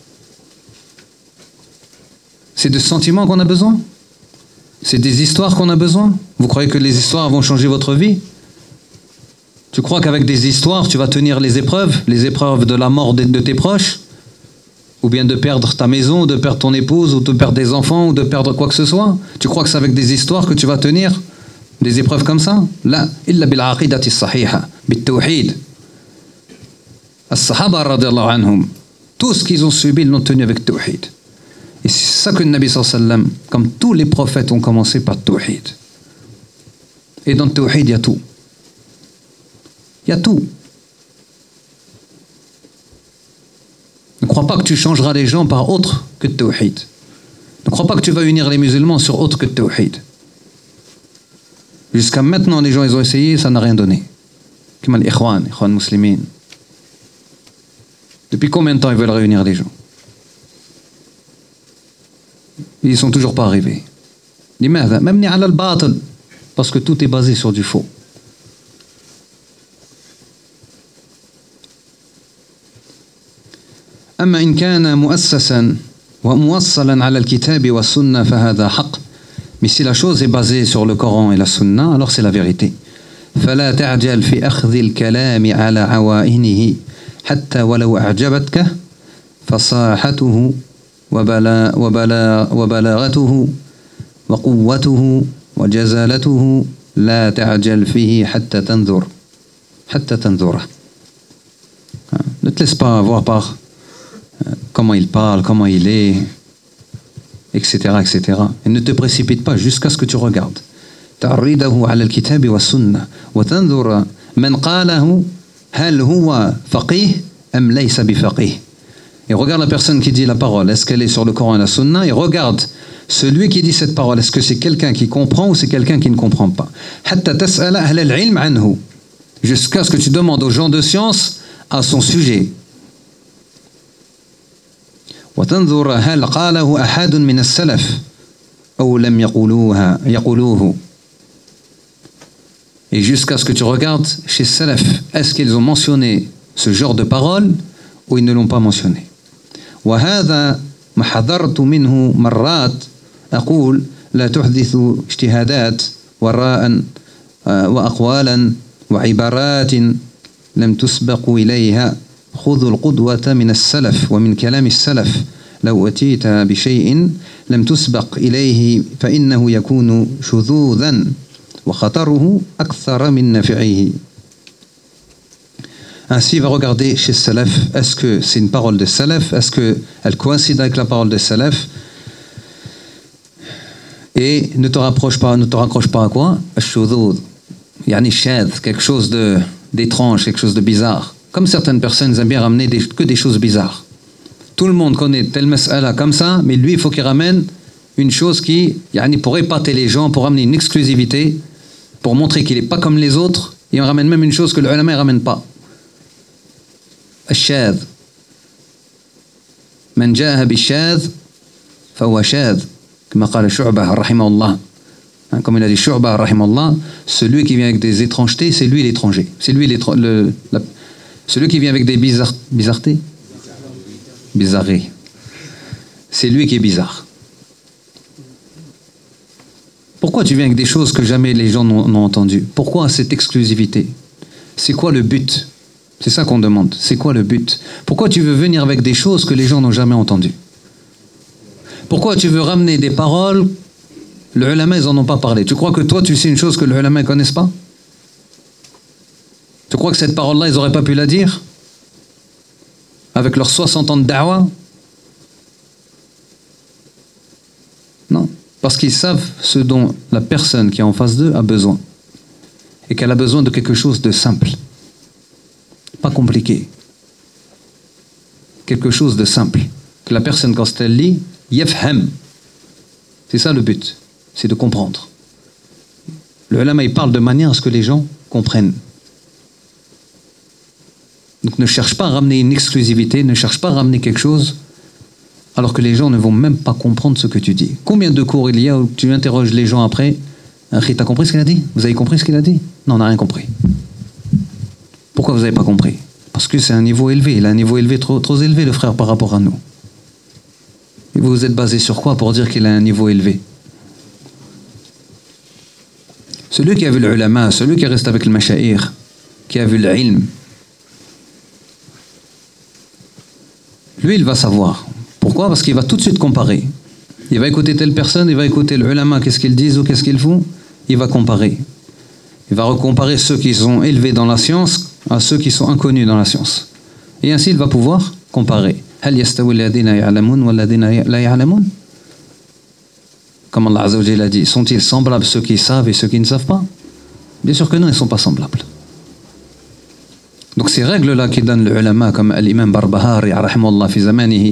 C'est de sentiments qu'on a besoin? C'est des histoires qu'on a besoin? Vous croyez que les histoires vont changer votre vie? Tu crois qu'avec des histoires, tu vas tenir les épreuves, les épreuves de la mort de, de tes proches? Ou bien de perdre ta maison, de perdre ton épouse, ou de perdre des enfants, ou de perdre quoi que ce soit? Tu crois que c'est avec des histoires que tu vas tenir des épreuves comme ça? لا إلا بالعقيدة الصحيحة بالتوحيد. الصحابة رضي الله عنهم, tout ce qu'ils ont subi, ils l'ont tenu avec tawhid. Et c'est ça que le Nabi sallallahu alayhi wa sallam, comme tous les prophètes, ont commencé par tawhid. Et dans le tawhid, il y a tout. Il y a tout. Ne crois pas que tu changeras les gens par autre que le tawhid. Ne crois pas que tu vas unir les musulmans sur autre que le tawhid. Jusqu'à maintenant, les gens, ils ont essayé, ça n'a rien donné. Comme les ikhwan, les ikhwan muslimines. Depuis combien de temps ils veulent réunir les gens? Ils ne sont toujours pas arrivés. لماذا؟ مبني على الباطل. Parce que tout est basé sur du faux. أما إن كان مؤسسا وموصلا على الكتاب والسنة فهذا حق. Mais si la chose est basée sur le Coran et la Sunna, alors c'est la vérité. فلا تعجل في أخذ الكلام على عوائنه حتى ولو أعجبتك فصاحته وبلا وبلا وبلاغته وقوته وجزالته لا تعجل فيه حتى تنظر حتى تنظره. Ne te laisse pas avoir par comment il parle, comment il est, et cetera, et cetera. Et ne te précipite pas jusqu'à ce que tu regardes. تعرضه على الكتاب والسنة وتنظر من قاله هل هو فقيه أم ليس بفقيه. Et regarde la personne qui dit la parole, est-ce qu'elle est sur le Coran et la Sunna? Et regarde celui qui dit cette parole, est-ce que c'est quelqu'un qui comprend ou c'est quelqu'un qui ne comprend pas? حتى تسأل أهل العلم عنه, jusqu'à ce que tu demandes aux gens de science à son sujet. وتنظر هل قاله أحد من السلف أو لم يقولوها يقولوه. Et jusqu'à ce que tu regardes chez Salaf, est-ce qu'ils ont mentionné ce genre de parole ou ils ne l'ont pas mentionné. وهذا ما حذرت منه مرات أقول لا تحدثوا اجتهادات وراء وأقوالا وعبارات لم تسبقوا إليها. خذوا القدوة من السلف ومن كلام السلف. لو أتيت بشيء لم تسبق إليه فإنه يكون شذوذا وخطره أكثر من نفعه. Ainsi, il va regarder chez Salaf, est-ce que c'est une parole de Salaf, est-ce qu'elle coïncide avec la parole de Salaf, et ne te rapproche pas, ne te raccroche pas à quoi? Ash-shudhud, yani shadh, quelque chose de, d'étrange, quelque chose de bizarre. Comme certaines personnes aiment bien ramener des, que des choses bizarres. Tout le monde connaît telle mas'ala comme ça, mais lui, il faut qu'il ramène une chose qui, yani, pour épater les gens, pour ramener une exclusivité, pour montrer qu'il n'est pas comme les autres, et on ramène même une chose que le ulama ne ramène pas. الشاذ من جاء بالشاذ فهو شاذ كما قال شعبة رحمه الله. Comme il a dit Shu'bah رحمه الله, celui qui vient avec des étrangetés, c'est lui l'étranger. C'est lui l'étr- le, la, celui qui vient avec des bizarres, bizarretés, bizarreries. C'est lui qui est bizarre. Pourquoi tu viens avec des choses que jamais les gens n'ont, n'ont entendues? Pourquoi cette exclusivité? C'est quoi le but? C'est ça qu'on demande. C'est quoi le but? Pourquoi tu veux venir avec des choses que les gens n'ont jamais entendues? Pourquoi tu veux ramener des paroles? Les ulama, ils n'en ont pas parlé. Tu crois que toi, tu sais une chose que les ulama ne connaissent pas? Tu crois que cette parole-là, ils n'auraient pas pu la dire? Avec leurs soixante ans de da'wa? Non. Parce qu'ils savent ce dont la personne qui est en face d'eux a besoin. Et qu'elle a besoin de quelque chose de simple. Pas compliqué. Quelque chose de simple. Que la personne, quand elle lit, yafham. C'est ça le but. C'est de comprendre. Le ulama, il parle de manière à ce que les gens comprennent. Donc ne cherche pas à ramener une exclusivité, ne cherche pas à ramener quelque chose alors que les gens ne vont même pas comprendre ce que tu dis. Combien de cours il y a où tu interroges les gens après? T'as compris ce qu'il a dit? Vous avez compris ce qu'il a dit? Non, on n'a rien compris. Pourquoi vous n'avez pas compris? Parce que c'est un niveau élevé. Il a un niveau élevé, trop, trop élevé, le frère, par rapport à nous. Et vous vous êtes basé sur quoi pour dire qu'il a un niveau élevé? Celui qui a vu l'ulama, celui qui reste avec le masha'ir, qui a vu l'ilm, lui, il va savoir. Pourquoi? Parce qu'il va tout de suite comparer. Il va écouter telle personne, il va écouter l'ulama, qu'est-ce qu'ils disent ou qu'est-ce qu'ils font. Il va comparer. Il va recomparer ceux qui sont élevés dans la science à ceux qui sont inconnus dans la science. Et ainsi, il va pouvoir comparer. هل يستوي الذين يعلمون والذين لا يعلمون? Comme Allah Azza wa Jalla a dit, sont-ils semblables ceux qui savent et ceux qui ne savent pas? Bien sûr que non, ils ne sont pas semblables. Donc ces règles-là qui donnent le ulama, comme l'imam Barbahari, rahimahullah, fi zamanihi,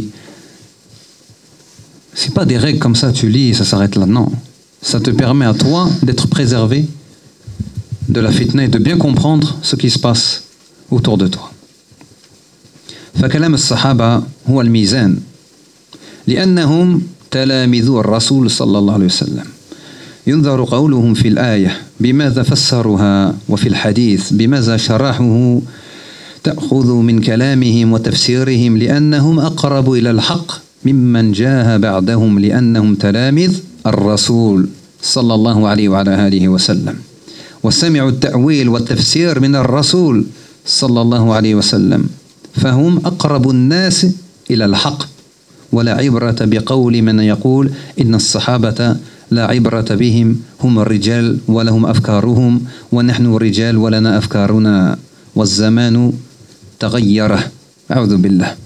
c'est pas des règles comme ça, tu lis et ça s'arrête là, non. Ça te permet à toi d'être préservé de la fitna et de bien comprendre ce qui se passe autour de toi. فكلام الصحابة هو الميزان لأنهم تلامذو الرسول صلى الله عليه وسلم ينظر قولهم في الآية بماذا فسروها وفي الحديث بماذا شرحوه تأخذ من كلامهم وتفسيرهم لأنهم أقرب إلى الحق ممن جاء بعدهم لأنهم تلامذ الرسول صلى الله عليه وعلى آله وسلم وسمعوا التأويل والتفسير من الرسول صلى الله عليه وسلم فهم أقرب الناس إلى الحق ولا عبرة بقول من يقول إن الصحابة لا عبرة بهم هم الرجال ولهم أفكارهم ونحن الرجال ولنا أفكارنا والزمان تغير أعوذ بالله.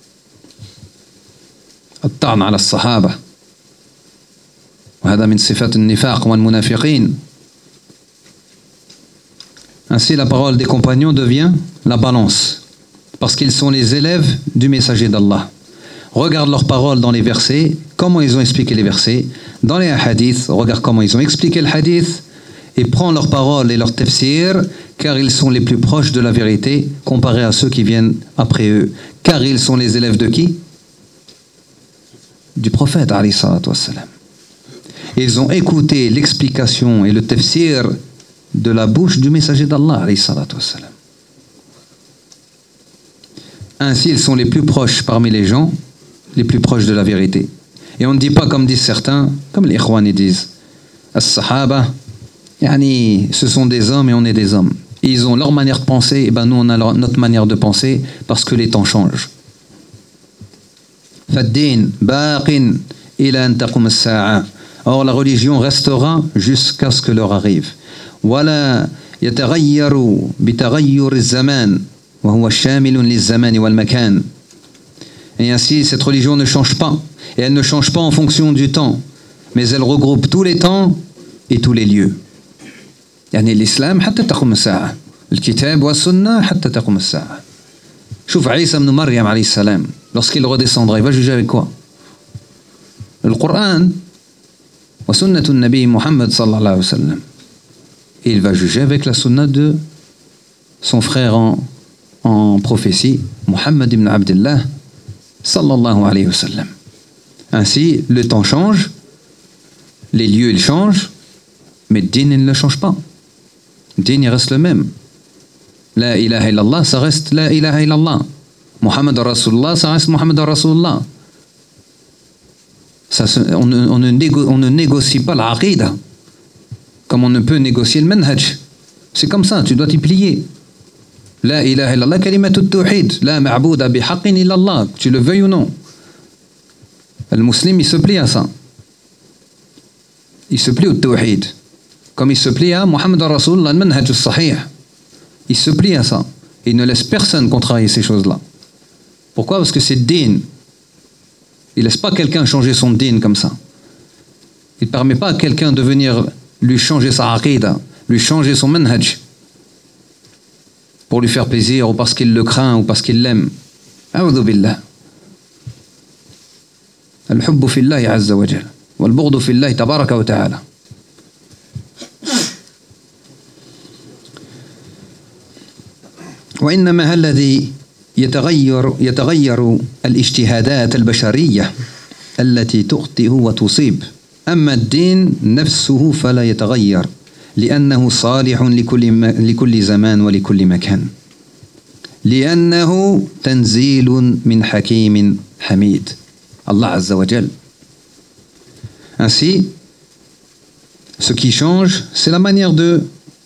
الطعن على الصحابة وهذا من صفات النفاق والمنافقين. Ainsi la parole des compagnons devient la balance parce qu'ils sont les élèves du messager d'Allah. Regarde leurs paroles dans les versets, comment ils ont expliqué les versets. Dans les hadiths, regarde comment ils ont expliqué le hadith et prends leurs paroles et leurs tafsir, car ils sont les plus proches de la vérité comparés à ceux qui viennent après eux. Car ils sont les élèves de qui? Du prophète, alayhi salatu wassalam. Ils ont écouté l'explication et le tafsir de la bouche du messager d'Allah, alayhi salatu wassalam. Ainsi, ils sont les plus proches parmi les gens, les plus proches de la vérité. Et on ne dit pas comme disent certains, comme les ikhwani disent, as-sahaba, yani, ce sont des hommes et on est des hommes. Et ils ont leur manière de penser, et ben nous on a leur, notre manière de penser parce que les temps changent. Fad-din baqin ila an taqum as-sa'a. Or la religion restera jusqu'à ce que l'heure arrive. Wala yataghayyaru bitaghayyur az-zaman. Et ainsi, cette religion ne change pas. Et elle ne change pas en fonction du temps. Mais elle regroupe tous les temps et tous les lieux. يعني الإسلام حتى تقوم الساعة. الكتاب والسنة حتى تقوم الساعة. شوف عيسى بن مريم عليه السلام. Lorsqu'il redescendra, il va juger avec quoi? Le Coran وسنة النبي محمد صلى الله عليه وسلم. Et il va juger avec la sunna de son frère en en prophétie, Muhammad ibn Abdullah, sallallahu alayhi wa sallam. Ainsi, le temps change, les lieux ils changent, mais le din il ne change pas. Le din il reste le même. La ilaha illallah, ça reste la ilaha illallah. Muhammad Rasulullah, ça reste Muhammad Rasulullah. Ça, on, ne, on, ne négo, on ne négocie pas l'aqida, comme on ne peut négocier le manhaj. C'est comme ça, tu dois t'y plier. La ilaha illallah, kalimatut tawhid, la ma'bouda bihaqqin illallah, tu le veuilles ou non. Le musulman, il se plie à ça. Il se plie au tawhid. Comme il se plie à Muhammad Rasulullah, al-manhaj al-sahih. Il se plie à ça. Il ne laisse personne contrarier ces choses-là. Pourquoi? Parce que c'est din. Il ne laisse pas quelqu'un changer son din comme ça. Il ne permet pas à quelqu'un de venir lui changer sa aqida, lui changer son manhaj, pour lui faire plaisir, ou parce qu'il le craint, ou parce qu'il l'aime. A'udhu billah. Al-hubbu fillahi azza wa jal. Wal-bughdu fillahi tabaraka wa ta'ala. وإنما الذي يتغير يتغير الاجتهادات البشرية التي تخطئ وتصيب أما الدين نفسه فلا يتغير لأنه صالح لكل لكل زمان ولكل مكان لأنه تنزيل من حكيم حميد Allah Azza wa Jal. Ainsi, ce qui change, c'est la manière de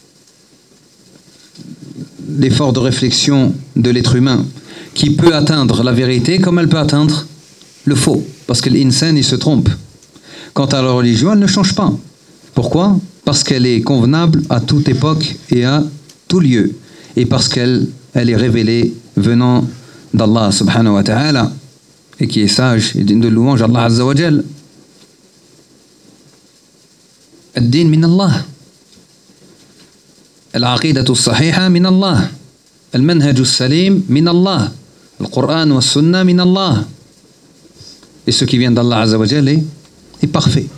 l'effort de réflexion de l'être humain qui peut atteindre la vérité comme elle peut atteindre le faux. Parce que l'insan, il se trompe. Quant à la religion, elle ne change pas. Pourquoi ? Parce qu'elle est convenable à toute époque et à tout lieu. Et parce qu'elle elle est révélée venant d'Allah subhanahu wa ta'ala et qui est sage et digne de louange Allah Azza wa Jal. الدين من الله العقيدة الصحيحة من الله المنهج السليم من الله القرآن والسنة من الله et ce qui vient d'Allah Azza wa Jal est, est parfait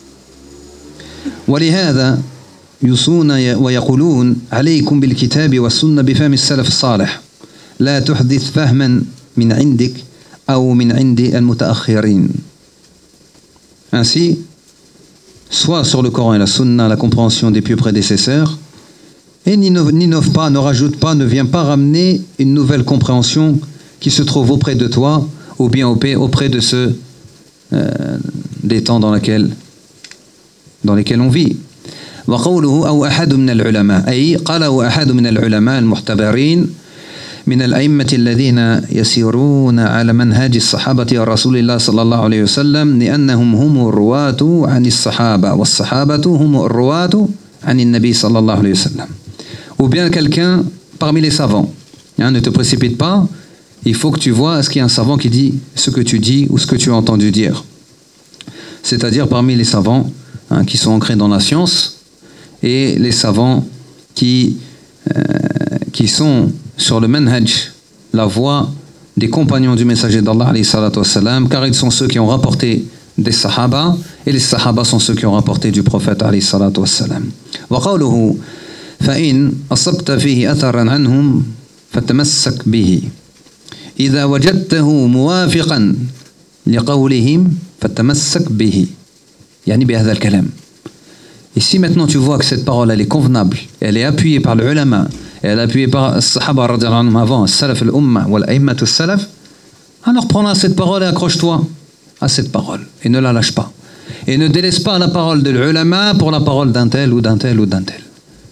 ولهذا يوصون ويقولون عليكم بالكتاب والسنة بفهم السلف الصالح لا تحدث فهما من عندك أو من عند المتأخرين. Ainsi, soit sur le Coran et la Sunna, la compréhension des pieux prédécesseurs, et n'innove pas, ne rajoute pas, ne vient pas ramener une nouvelle compréhension qui se trouve auprès de toi, ou bien auprès de ceux euh, des temps dans lesquels, dans lesquels on vit. وقوله أو أحد من العلماء أي قاله أحد من العلماء المعتبرين من الأئمة الذين يسيرون على منهج الصحابة رسول الله صلى الله عليه وسلم لأنهم هم الرواة عن الصحابة والصحابة هم الرواة عن النبي صلى الله عليه وسلم. Ou bien quelqu'un parmi les savants. Hein, ne te précipite pas. Il faut que tu vois est-ce qu'il y a un savant qui dit ce que tu dis ou ce que tu as entendu dire. C'est-à-dire parmi les savants hein, qui sont ancrés dans la science et les savants qui, euh, qui sont sur le manhaj, la voie des compagnons du messager d'Allah alayhi salatu wassalam, car ils sont ceux qui ont rapporté des sahaba et les sahaba sont ceux qui ont rapporté du prophète alayhi salatu wassalam. Wa qawluhu فإن أصبت فيه أثرا عنهم فتمسك به إذا وجدته موافقا لقولهم فتمسك به يعني بهذا الكلام. Et si maintenant tu vois que cette parole elle est convenable, elle est appuyée par le ulama, elle est appuyée par les sahaba radiyallahu anhum avant, salaf al-umma wal a'immat al-salaf, alors prends cette parole et accroche-toi à cette parole et ne la lâche pas. Et ne délaisse pas la parole de l'ulama pour la parole d'un tel ou d'un tel ou d'un tel.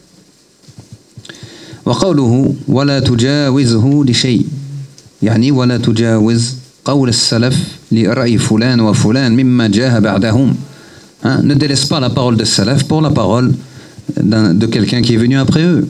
وقوله ولا تجاوزه لشيء يعني ولا تجاوز قول السلف لرأي فلان وفلان مما جاء بعدهم. Hein, ne délaisse pas la parole de salaf pour la parole de quelqu'un qui est venu après eux.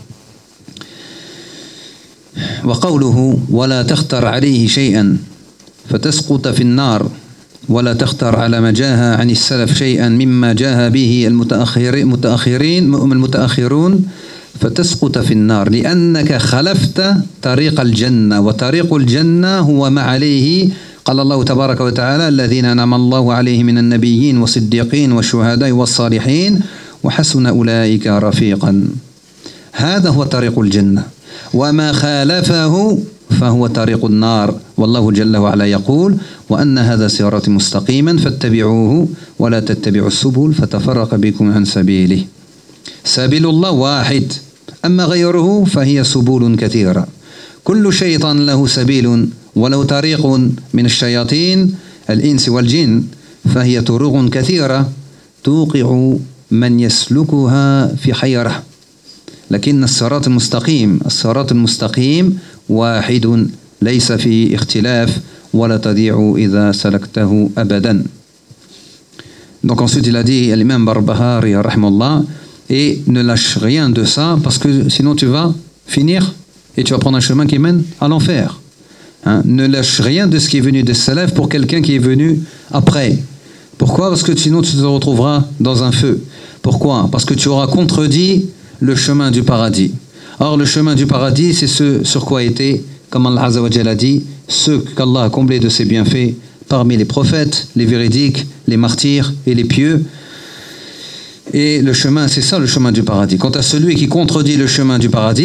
وقوله ولا تختر عليه شيئا فتسقط في النار ولا تختر على ما جاء عن السلف شيئا مما جاء به المتأخرين المتأخرون فتسقط في النار لأنك خلفت طريق الجنة وطريق الجنة هو ما عليه قال الله تبارك وتعالى الذين أنعم الله عليهم من النبيين والصديقين والشهداء والصالحين وحسن أولئك رفيقا. هذا هو طريق الجنة وما خالفه فهو طريق النار والله جل وعلا يقول وأن هذا صراطي مستقيما فاتبعوه ولا تتبعوا السبل فتفرق بكم عن سبيله. سبيل الله واحد أما غيره فهي سبل كثيرة. كل شيطان له سبيل ولو طريق من الشياطين الإنس والجن فهي طرق كثيرة توقع من يسلكها في حيرة لكن الصراط المستقيم الصراط المستقيم واحد ليس فيه اختلاف ولا تضيع إذا سلكته أبدا. Donc ensuite il a dit l'imam Barbahari rahimahullah et ne lâche rien de ça parce que sinon tu vas finir et tu vas prendre un chemin qui mène à l'enfer. Hein? Ne lâche rien de ce qui est venu des salaf pour quelqu'un qui est venu après. Pourquoi ? Parce que sinon tu te retrouveras dans un feu. Pourquoi ? Parce que tu auras contredit le chemin du paradis. Or le chemin du paradis c'est ce sur quoi était, comme Allah Azza wa Jalla a dit, ceux qu'Allah a comblés de ses bienfaits parmi les prophètes, les véridiques, les martyrs et les pieux. Et le chemin, c'est ça le chemin du paradis. Quant à celui qui contredit le chemin du paradis,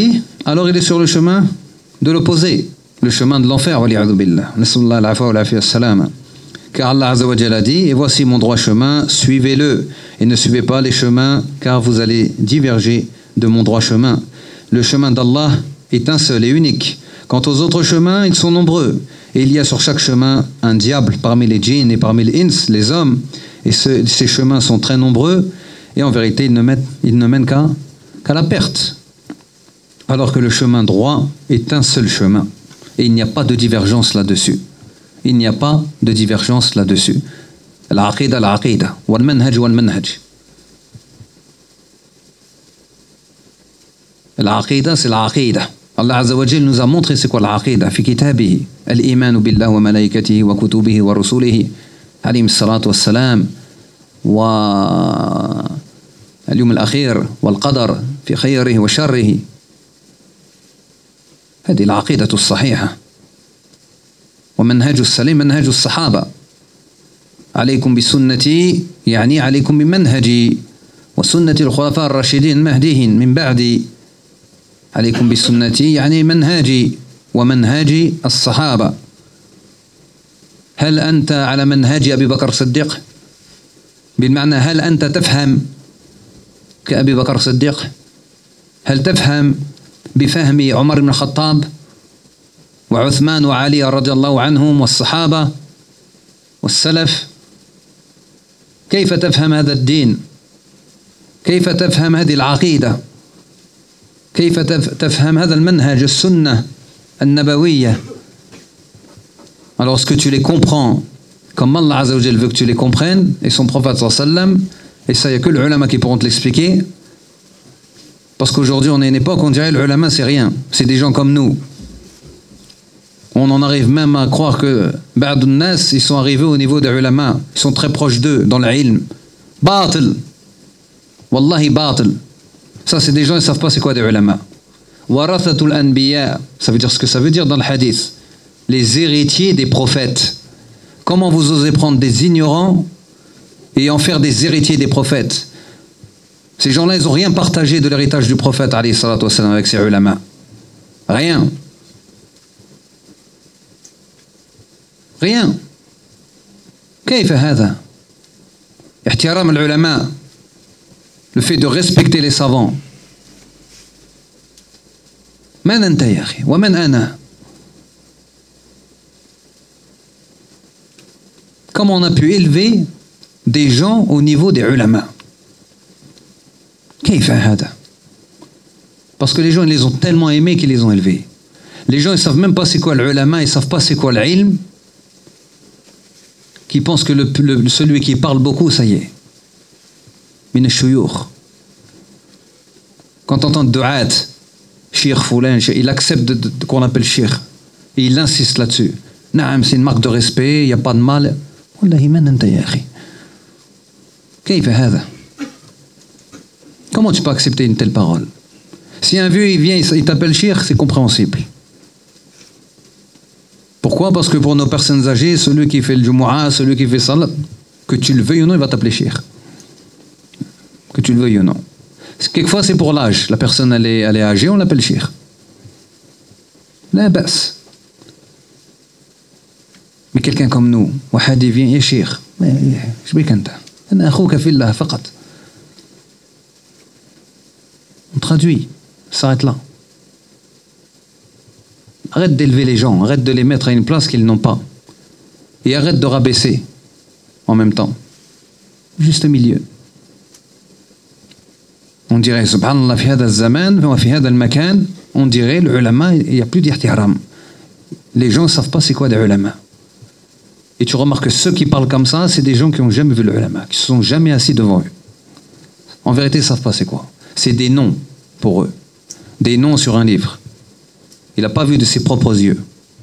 alors il est sur le chemin de l'opposé, le chemin de l'enfer. Waliyadhu billah. Nasallallahu al-afwa wal-afiyya as-salama. Car Allah Azza wa Jalla dit, et voici mon droit chemin, suivez-le, et ne suivez pas les chemins, car vous allez diverger de mon droit chemin. Le chemin d'Allah est un seul et unique. Quant aux autres chemins, ils sont nombreux, et il y a sur chaque chemin un diable parmi les djinns et parmi les ins, les hommes, et ce, ces chemins sont très nombreux, et en vérité, ils ne mènent, ils ne mènent qu'à, qu'à la perte. Alors que le chemin droit est un seul chemin, et il n'y a pas de divergence là-dessus. Il n'y a pas de divergence là-dessus. L'aqida, l'aqida. Wal manhaj, wal manhaj. L'aqida, c'est l'aqida. Allah Azza wa Jalla nous a montré c'est quoi l'aqida. Fi kitabihi. Al-iman billah wa malaikatihi wa kutubihi wa rusulihi. Alayhim salatu wa salam. Wa al-yawm al-akhir. Wal qadar. Fi khayrihi wa sharrihi. هذه العقيدة الصحيحة. ومنهج السليم منهج الصحابة. عليكم بسنتي يعني عليكم بمنهجي وسنة الخلفاء الراشدين المهديين من بعدي. عليكم بسنتي يعني منهجي ومنهج الصحابة. هل أنت على منهج أبي بكر الصديق؟ بالمعنى هل أنت تفهم كأبي بكر الصديق؟ هل تفهم بفهم عمر بن الخطاب وعثمان وعلي رضي الله عنهم والصحابة والسلف؟ كيف تفهم هذا الدين؟ كيف تفهم هذه العقيدة؟ كيف تفهم هذا المنهج السنة النبوية؟ Alors est-ce que tu les comprends comme Allah Azza wa Jalla veut que tu les comprennes et son prophète sallallahu alayhi wa sallam? Et ça, il n'y a que les ulama qui pourront te l'expliquer. Parce qu'aujourd'hui, on est à une époque, on dirait que les ulama, c'est rien. C'est des gens comme nous. On en arrive même à croire que Ba'd an-nas, ils sont arrivés au niveau des ulama. Ils sont très proches d'eux dans l'ilm. Batil. Wallahi batil. Ça, c'est des gens, ils ne savent pas c'est quoi des ulama. Warathatul anbiya. Ça veut dire ce que ça veut dire dans le hadith. Les héritiers des prophètes. Comment vous osez prendre des ignorants et en faire des héritiers des prophètes? Ces gens-là, ils n'ont rien partagé de l'héritage du prophète alayhi salatu wassalam avec ses ulama. Rien. Rien. كيف هذا؟ احترام العلماء. Le fait de respecter les savants. من أنت يا أخي؟ ومن أنا؟ Comment on a pu élever des gens au niveau des ulama? كيف هذا؟ Parce que les gens ils les ont tellement aimés qu'ils les ont élevés. Les gens ils savent même pas c'est quoi l'ulama, ils savent pas c'est quoi l'ilm, qui pensent que le, le, celui qui parle beaucoup, ça y est. Min al-shuyukh. Quand on entend du'at, Cheikh Foulan, il accepte de, de, de, qu'on appelle Cheikh. Et il insiste là-dessus. Naam, c'est une marque de respect, il n'y a pas de mal. Wallahi man anta ya akhi. كيف هذا? Comment tu peux accepter une telle parole? Si un vieux il vient, il t'appelle Cheikh, c'est compréhensible. Pourquoi? Parce que pour nos personnes âgées, celui qui fait le Jumu'ah, celui qui fait Salat, que tu le veuilles ou non, il va t'appeler Cheikh. Que tu le veuilles ou non. Quelquefois, c'est pour l'âge. La personne, elle est, elle est âgée, on l'appelle Cheikh. La basse. Mais quelqu'un comme nous, واحد il vient, il est Cheikh. Je بيك أنت. أنا أخوك في الله فقط. On traduit. Ça s'arrête là. Arrête d'élever les gens, arrête de les mettre à une place qu'ils n'ont pas. Et arrête de rabaisser en même temps. Juste au milieu. On dirait, subhanallah, في هذا الزمان وفي هذا المكان, on dirait, les ulama, il n'y a plus d'ihtiram. Les gens ne savent pas c'est quoi des ulama. Et tu remarques que ceux qui parlent comme ça, c'est des gens qui n'ont jamais vu le ulama, qui ne se sont jamais assis devant eux. En vérité, ils ne savent pas c'est quoi. C'est des noms pour eux. Des noms sur un livre. Il n'a pas vu de ses propres yeux.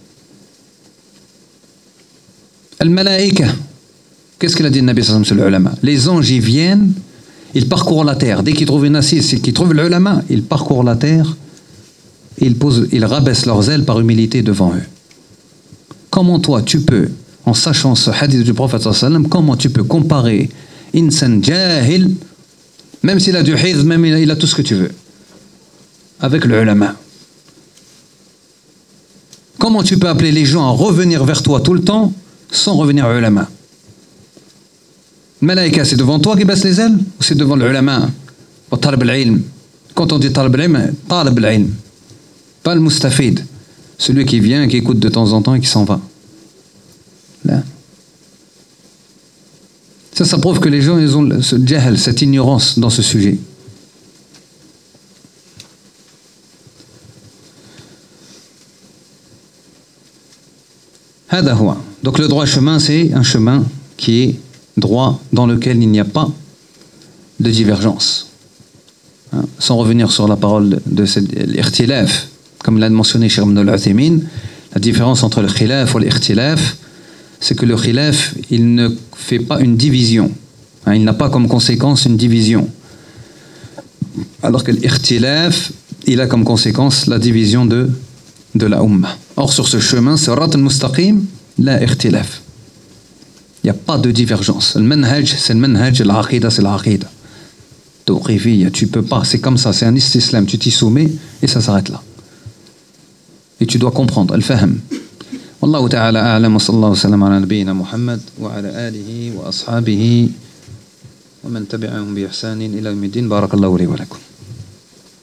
Al-Malaïka. Qu'est-ce qu'il a dit le Nabi sallallahu alayhi wa sallam sur l'ulama? Les anges, ils viennent, ils parcourent la terre. Dès qu'ils trouvent une assise, qu'ils trouvent l'ulama, ils parcourent la terre et ils, posent, ils rabaissent leurs ailes par humilité devant eux. Comment toi, tu peux, en sachant ce hadith du prophète sallallahu alayhi wa sallam, comment tu peux comparer insan jahil, même s'il a du hizm, même il a tout ce que tu veux, avec l'ulama? Comment tu peux appeler les gens à revenir vers toi tout le temps sans revenir aux ulama? Malaïka, c'est devant toi qui baisse les ailes ou c'est devant l'ulama? Quand on dit talab al-ilm, talab al-ilm, pas le mustafid, celui qui vient, qui écoute de temps en temps et qui s'en va. Là. Ça, ça prouve que les gens, ils ont ce jahl, cette ignorance dans ce sujet. Donc le droit chemin, c'est un chemin qui est droit, dans lequel il n'y a pas de divergence. Hein, sans revenir sur la parole de l'irtilaf, comme l'a mentionné Cheikh Ibn al-Uthaymin, la différence entre le khilaf et l'irtilaf, c'est que le khilaf, il ne fait pas une division. Hein, il n'a pas comme conséquence une division. Alors que l'irtilaf, il a comme conséquence la division de, de la ummah. Or, sur ce chemin, sirat al-mustaqim, la irtilaf. Il n'y a pas de divergence. Le manhaj, c'est le manhaj, l'aqida, c'est l'aqida. Tu peux pas, c'est comme ça, c'est un islam, tu t'y soumets et ça s'arrête là. Et tu dois comprendre, al-fahm. Wallahu ta'ala a'lam wa sallallahu sallam ala nabiyyina Muhammad wa ala alihi wa ashabihi wa man tabi'ahum bi ihsanin ila yawmiddin. Barakallahu li wa lakum.